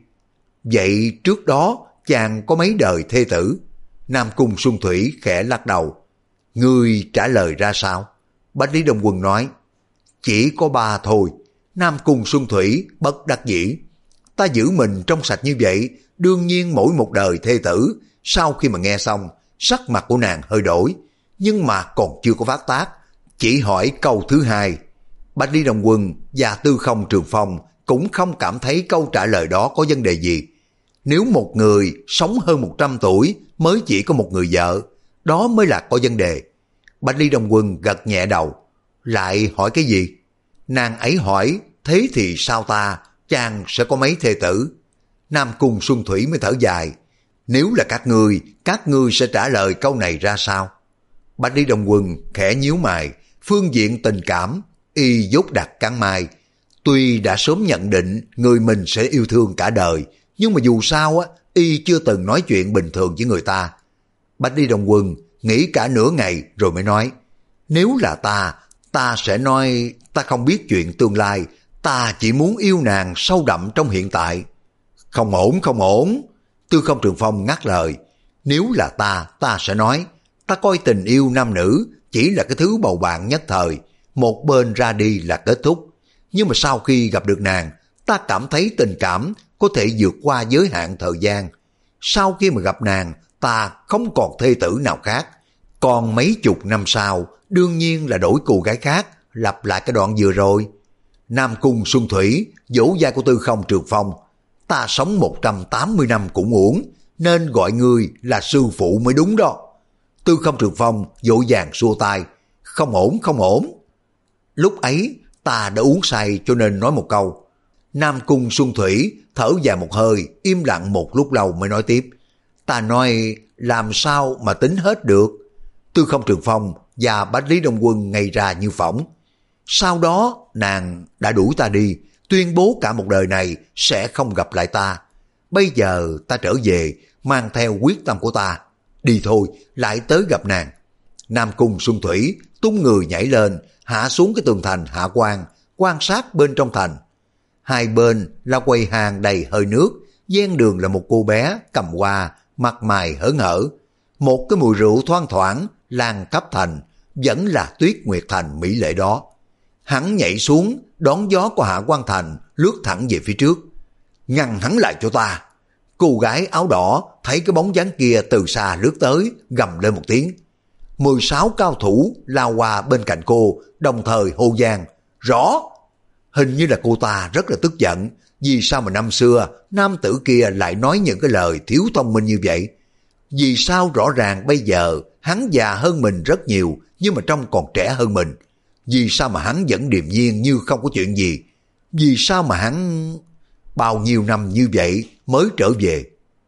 Vậy trước đó chàng có mấy đời thê tử? Nam Cung Xuân Thủy khẽ lắc đầu. Ngươi trả lời ra sao? Bạch Lý Đồng Quân nói. Chỉ có ba thôi. Nam Cung Xuân Thủy bất đắc dĩ. Ta giữ mình trong sạch như vậy, đương nhiên mỗi một đời thê tử. Sau khi mà nghe xong, sắc mặt của nàng hơi đổi, nhưng mà còn chưa có phát tác, chỉ hỏi câu thứ hai. Bạch Lý Đồng Quân và Tư Không Trường Phong cũng không cảm thấy câu trả lời đó có vấn đề gì. Nếu một người sống hơn một trăm tuổi mới chỉ có một người vợ, đó mới là có vấn đề. Bạch Lý Đồng Quân gật nhẹ đầu. Lại hỏi cái gì? Nàng ấy hỏi, thế thì sao ta, chàng sẽ có mấy thê tử? Nam Cung Xuân Thủy mới thở dài. Nếu là các ngươi, các ngươi sẽ trả lời câu này ra sao? Bạch Lý Đồng Quân khẽ nhíu mày, phương diện tình cảm, y dốt đặt cắn mai. Tuy đã sớm nhận định người mình sẽ yêu thương cả đời, nhưng mà dù sao á, y chưa từng nói chuyện bình thường với người ta. Bạch Lý Đồng Quân nghĩ cả nửa ngày rồi mới nói. Nếu là ta, ta sẽ nói ta không biết chuyện tương lai, ta chỉ muốn yêu nàng sâu đậm trong hiện tại. Không ổn, không ổn. Tư Không Trường Phong ngắt lời. Nếu là ta, ta sẽ nói, ta coi tình yêu nam nữ chỉ là cái thứ bầu bạn nhất thời, một bên ra đi là kết thúc. Nhưng mà sau khi gặp được nàng, ta cảm thấy tình cảm có thể vượt qua giới hạn thời gian. Sau khi mà gặp nàng, ta không còn thê tử nào khác. Còn mấy chục năm sau, đương nhiên là đổi cô gái khác, lặp lại cái đoạn vừa rồi. Nam Cung Xuân Thủy vỗ vai của Tư Không Trường Phong. Ta sống một trăm tám mươi năm cũng uổng, nên gọi ngươi là sư phụ mới đúng đó. Tư Không Trường Phong vội vàng xua tay. Không ổn, không ổn. Lúc ấy ta đã uống say cho nên nói một câu. Nam Cung Xuân Thủy thở dài một hơi, im lặng một lúc lâu mới nói tiếp. Ta nói làm sao mà tính hết được. Tư Không Trường Phong và Bạch Lý Đồng Quân ngây ra như phỏng. Sau đó nàng đã đuổi ta đi, tuyên bố cả một đời này sẽ không gặp lại ta. Bây giờ ta trở về mang theo quyết tâm của ta. Đi thôi, lại tới gặp nàng. Nam Cung Xuân Thủy tung người nhảy lên, hạ xuống cái tường thành hạ quan, quan sát bên trong thành. Hai bên là quầy hàng đầy hơi nước, ven đường là một cô bé cầm hoa, mặt mày hớn hở. Một cái mùi rượu thoang thoảng lan khắp thành, vẫn là Tuyết Nguyệt Thành mỹ lệ đó. Hắn nhảy xuống, đón gió của Hạ Quan Thành, lướt thẳng về phía trước. Ngăn hắn lại cho ta. Cô gái áo đỏ thấy cái bóng dáng kia từ xa lướt tới, gầm lên một tiếng. mười sáu cao thủ lao qua bên cạnh cô, đồng thời hô vang, rõ. Hình như là cô ta rất là tức giận, vì sao mà năm xưa nam tử kia lại nói những cái lời thiếu thông minh như vậy? Vì sao rõ ràng bây giờ hắn già hơn mình rất nhiều, nhưng mà trông còn trẻ hơn mình? Vì sao mà hắn vẫn điềm nhiên như không có chuyện gì? Vì sao mà hắn bao nhiêu năm như vậy mới trở về?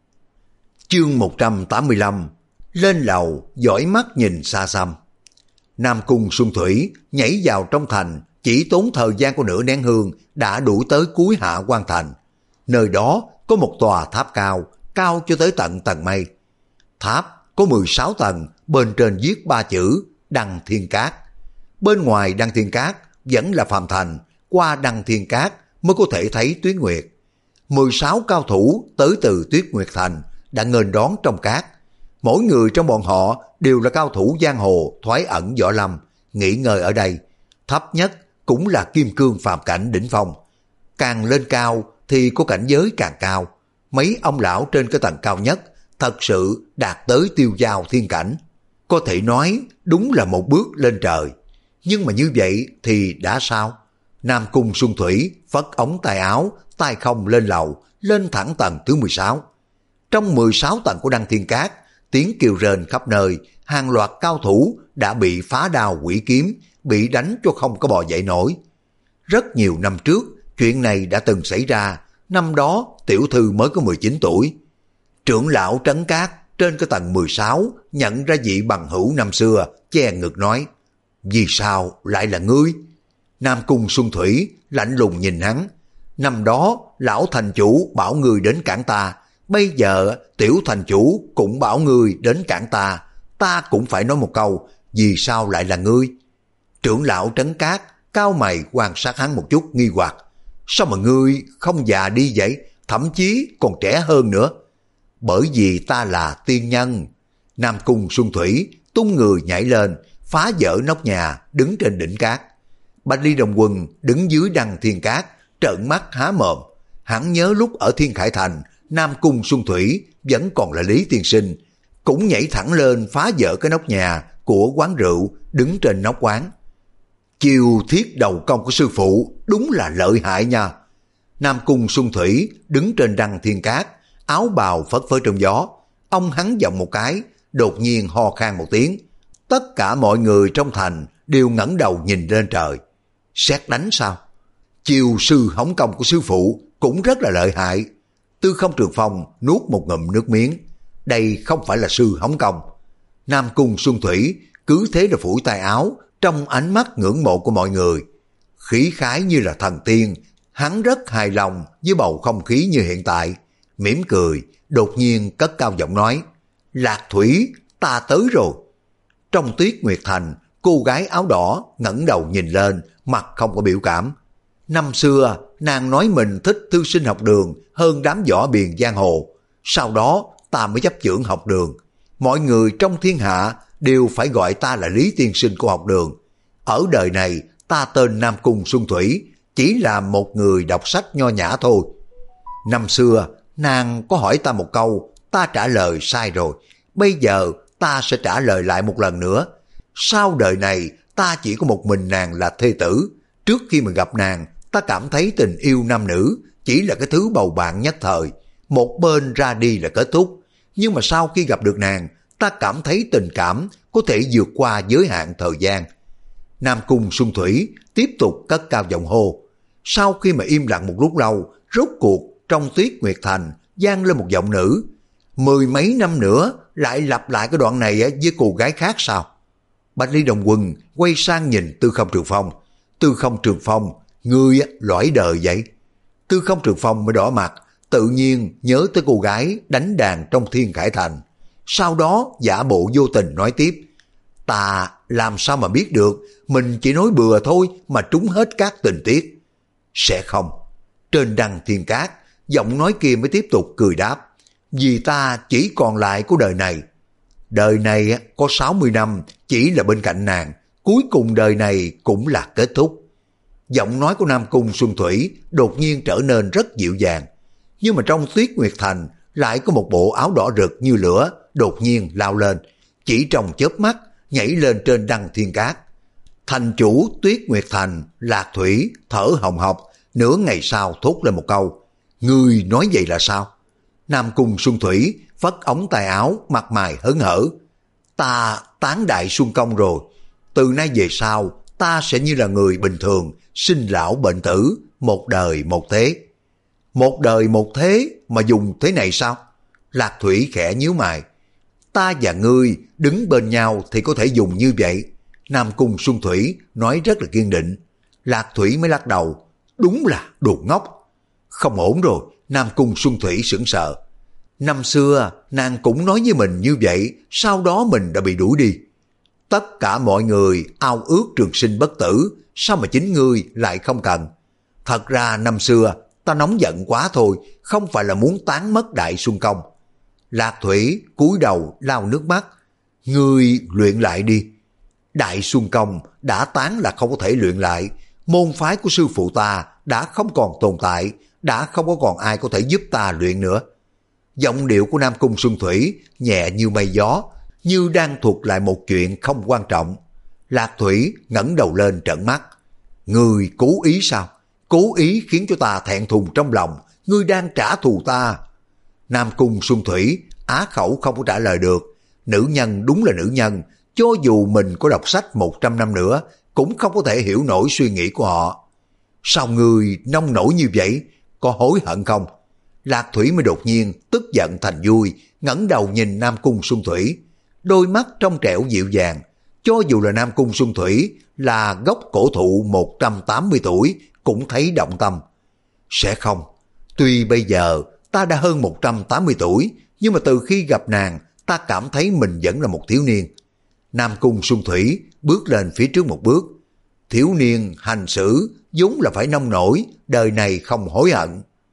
Chương một trăm tám mươi lăm. Lên lầu dõi mắt nhìn xa xăm. Nam Cung Xuân Thủy nhảy vào trong thành, chỉ tốn thời gian của nửa nén hương đã đuổi tới cuối Hạ Quan Thành. Nơi đó có một tòa tháp cao, cao cho tới tận tầng mây. Tháp có mười sáu tầng, bên trên viết ba chữ Đăng Thiên Cát. Bên ngoài Đăng Thiên Cát vẫn là phàm thành, qua Đăng Thiên Cát mới có thể thấy Tuyết Nguyệt. mười sáu cao thủ tới từ Tuyết Nguyệt Thành đã nghênh đón trong cát. Mỗi người trong bọn họ đều là cao thủ giang hồ thoái ẩn võ lâm, nghỉ ngơi ở đây. Thấp nhất cũng là kim cương phàm cảnh đỉnh phong. Càng lên cao thì có cảnh giới càng cao. Mấy ông lão trên cái tầng cao nhất thật sự đạt tới tiêu giao thiên cảnh. Có thể nói đúng là một bước lên trời. Nhưng mà như vậy thì đã sao? Nam Cung Xuân Thủy phất ống tay áo, tay không lên lầu, lên thẳng tầng thứ mười sáu. Trong mười sáu tầng của Đăng Thiên Cát, tiếng kêu rền khắp nơi, hàng loạt cao thủ đã bị phá đao quỷ kiếm, bị đánh cho không có bò dậy nổi. Rất nhiều năm trước, chuyện này đã từng xảy ra, năm đó tiểu thư mới có mười chín tuổi. Trưởng lão Trấn Cát trên cái tầng mười sáu nhận ra vị bằng hữu năm xưa, che ngực nói, vì sao lại là ngươi? Nam Cung Xuân Thủy lạnh lùng nhìn hắn, năm đó lão thành chủ bảo ngươi đến cản ta, bây giờ tiểu thành chủ cũng bảo ngươi đến cản ta, ta cũng phải nói một câu, vì sao lại là ngươi? Trưởng lão Trấn Cát cao mày quan sát hắn một chút nghi hoặc, sao mà ngươi không già đi vậy, thậm chí còn trẻ hơn nữa? Bởi vì ta là tiên nhân. Nam Cung Xuân Thủy tung người nhảy lên, phá vỡ nóc nhà, đứng trên đỉnh cát. Bạch Ly Đồng Quân đứng dưới Đăng Thiên Cát, trợn mắt há mồm. Hắn nhớ lúc ở Thiên Khải Thành, Nam Cung Xuân Thủy vẫn còn là Lý Tiên Sinh, cũng nhảy thẳng lên phá vỡ cái nóc nhà của quán rượu, đứng trên nóc quán. Chiêu thiết đầu công của sư phụ đúng là lợi hại nha. Nam Cung Xuân Thủy đứng trên Đăng Thiên Cát, áo bào phất phới trong gió. Ông hắn giọng một cái, đột nhiên ho khan một tiếng. Tất cả mọi người trong thành đều ngẩng đầu nhìn lên trời. Sét đánh sao? Chiêu sư hống công của sư phụ cũng rất là lợi hại. Tư Không Trường Phong nuốt một ngụm nước miếng. Đây không phải là sư hống công. Nam Cung Xuân Thủy cứ thế là phủi tay áo, trong ánh mắt ngưỡng mộ của mọi người. Khí khái như là thần tiên, hắn rất hài lòng với bầu không khí như hiện tại. Mỉm cười, đột nhiên cất cao giọng nói, Lạc Thủy, ta tới rồi. Trong Tuyết Nguyệt Thành, cô gái áo đỏ ngẩng đầu nhìn lên, mặt không có biểu cảm. Năm xưa, nàng nói mình thích thư sinh học đường hơn đám võ biền giang hồ. Sau đó, ta mới chấp chưởng học đường. Mọi người trong thiên hạ đều phải gọi ta là Lý Tiên Sinh của học đường. Ở đời này, ta tên Nam Cung Xuân Thủy, chỉ là một người đọc sách nho nhã thôi. Năm xưa, nàng có hỏi ta một câu, ta trả lời sai rồi. Bây giờ, ta sẽ trả lời lại một lần nữa. Sau đời này, ta chỉ có một mình nàng là thê tử. Trước khi mà gặp nàng, ta cảm thấy tình yêu nam nữ chỉ là cái thứ bầu bạn nhất thời. Một bên ra đi là kết thúc. Nhưng mà sau khi gặp được nàng, ta cảm thấy tình cảm có thể vượt qua giới hạn thời gian. Nam Cung Xuân Thủy tiếp tục cất cao giọng hô. Sau khi mà im lặng một lúc lâu, rốt cuộc trong Tuyết Nguyệt Thành vang lên một giọng nữ. Mười mấy năm nữa lại lặp lại cái đoạn này với cô gái khác sao? Bạch Ly Đồng Quân quay sang nhìn Tư Không Trường Phong. Tư Không Trường Phong, ngươi lõi đời vậy? Tư Không Trường Phong mới đỏ mặt, tự nhiên nhớ tới cô gái đánh đàn trong Thiên Khải Thành. Sau đó giả bộ vô tình nói tiếp, ta làm sao mà biết được, mình chỉ nói bừa thôi mà trúng hết các tình tiết. Sẽ không. Trên đăng thiên cát, giọng nói kia mới tiếp tục cười đáp, vì ta chỉ còn lại của đời này. Đời này có sáu mươi năm chỉ là bên cạnh nàng, cuối cùng đời này cũng là kết thúc. Giọng nói của Nam Cung Xuân Thủy đột nhiên trở nên rất dịu dàng, nhưng mà trong Tuyết Nguyệt Thành lại có một bộ áo đỏ rực như lửa đột nhiên lao lên, chỉ trong chớp mắt nhảy lên trên đăng thiên cát. Thành chủ Tuyết Nguyệt Thành Lạc Thủy thở hồng hộc, nửa ngày sau thốt lên một câu, ngươi nói vậy là sao? Nam Cung Xuân Thủy phất ống tay áo, mặt mày hớn hở, ta tán đại xuân công rồi, từ nay về sau ta sẽ như là người bình thường, sinh lão bệnh tử, một đời một thế. Một đời một thế mà dùng thế này sao? Lạc Thủy khẽ nhíu mày, ta và ngươi đứng bên nhau thì có thể dùng như vậy. Nam Cung Xuân Thủy nói rất là kiên định. Lạc Thủy mới lắc đầu, đúng là đồ ngốc. Không ổn rồi. Nam Cung Xuân Thủy sững sờ. Năm xưa nàng cũng nói với mình như vậy, sau đó mình đã bị đuổi đi. Tất cả mọi người ao ước trường sinh bất tử, sao mà chính ngươi lại không cần? Thật ra năm xưa ta nóng giận quá thôi, không phải là muốn tán mất Đại Xuân Công. Lạc Thủy cúi đầu lau nước mắt, ngươi luyện lại đi. Đại Xuân Công đã tán là không có thể luyện lại, môn phái của sư phụ ta đã không còn tồn tại, đã không có còn ai có thể giúp ta luyện nữa. Giọng điệu của Nam Cung Xuân Thủy nhẹ như mây gió, như đang thuật lại một chuyện không quan trọng. Lạc Thủy ngẩng đầu lên trợn mắt, ngươi cố ý sao? Cố ý khiến cho ta thẹn thùng trong lòng, ngươi đang trả thù ta. Nam Cung Xuân Thủy á khẩu không có trả lời được. Nữ nhân đúng là nữ nhân, cho dù mình có đọc sách một trăm năm nữa cũng không có thể hiểu nổi suy nghĩ của họ. Sao ngươi nông nổi như vậy? Có hối hận không? Lạc Thủy mới đột nhiên tức giận thành vui, ngẩng đầu nhìn Nam Cung Xuân Thủy, đôi mắt trong trẻo dịu dàng. Cho dù là Nam Cung Xuân Thủy là gốc cổ thụ một trăm tám mươi tuổi cũng thấy động tâm. Sẽ không. Tuy bây giờ ta đã hơn một trăm tám mươi tuổi, nhưng mà từ khi gặp nàng, ta cảm thấy mình vẫn là một thiếu niên. Nam Cung Xuân Thủy bước lên phía trước một bước. Thiếu niên hành xử vốn là phải nông nổi, đời này không hối hận.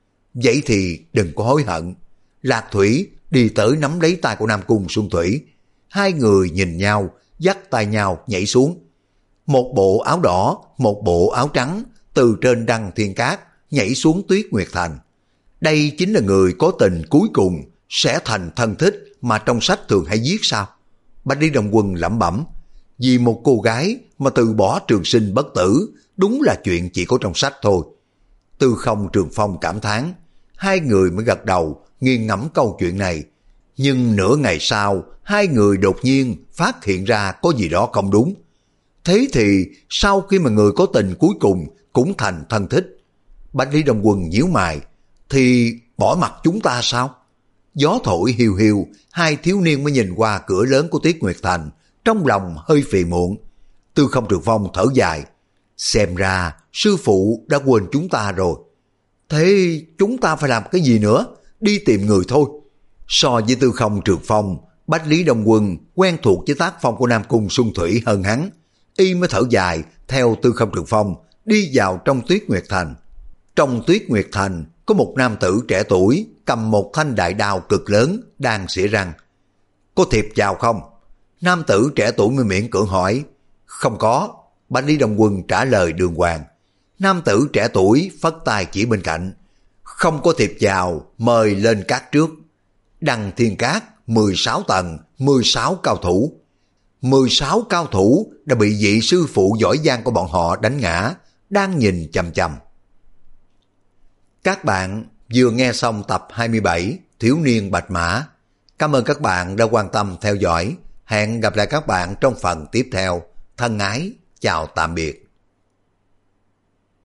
Vậy thì đừng có hối hận. Lạc Thủy đi tới nắm lấy tay của Nam Cung Xuân Thủy. Hai người nhìn nhau, dắt tay nhau nhảy xuống. Một bộ áo đỏ, một bộ áo trắng, từ trên đăng thiên cát nhảy xuống Tuyết Nguyệt Thành. Đây chính là người có tình cuối cùng sẽ thành thân thích mà trong sách thường hay viết sao? Bạch Lý Đồng Quân lẩm bẩm, vì một cô gái mà từ bỏ trường sinh bất tử, đúng là chuyện chỉ có trong sách thôi. Tư Không Trường Phong cảm thán, hai người mới gật đầu nghiêng ngẫm câu chuyện này. Nhưng nửa ngày sau, hai người đột nhiên phát hiện ra có gì đó không đúng. Thế thì sau khi mà người có tình cuối cùng cũng thành thân thích, Bạch Lý Đồng Quân nhíu mày, thì bỏ mặc chúng ta sao? Gió thổi hiu hiu, hai thiếu niên mới nhìn qua cửa lớn của Tuyết Nguyệt Thành, trong lòng hơi phiền muộn. Tư Không Trường Phong thở dài, xem ra sư phụ đã quên chúng ta rồi. Thế chúng ta phải làm cái gì nữa? Đi tìm người thôi. So với Tư Không Trường Phong, Bách Lý Đông Quân quen thuộc với tác phong của Nam Cung Xuân Thủy hơn hắn. Y mới thở dài theo Tư Không Trường Phong đi vào trong Tuyết Nguyệt Thành. Trong Tuyết Nguyệt Thành có một nam tử trẻ tuổi cầm một thanh đại đao cực lớn đang xỉa răng. Có thiệp chào không? Nam tử trẻ tuổi mới miễn cưỡng hỏi. Không có. Bách Lý Đông Quân trả lời đường hoàng. Nam tử trẻ tuổi phất tay chỉ bên cạnh. Không có thiệp chào, mời lên cát trước. Đăng thiên cát mười sáu tầng, mười sáu cao thủ. mười sáu cao thủ đã bị vị sư phụ giỏi giang của bọn họ đánh ngã, đang nhìn chằm chằm. Các bạn vừa nghe xong tập hai mươi bảy Thiếu niên Bạch Mã. Cảm ơn các bạn đã quan tâm theo dõi. Hẹn gặp lại các bạn trong phần tiếp theo. Thân ái, chào tạm biệt.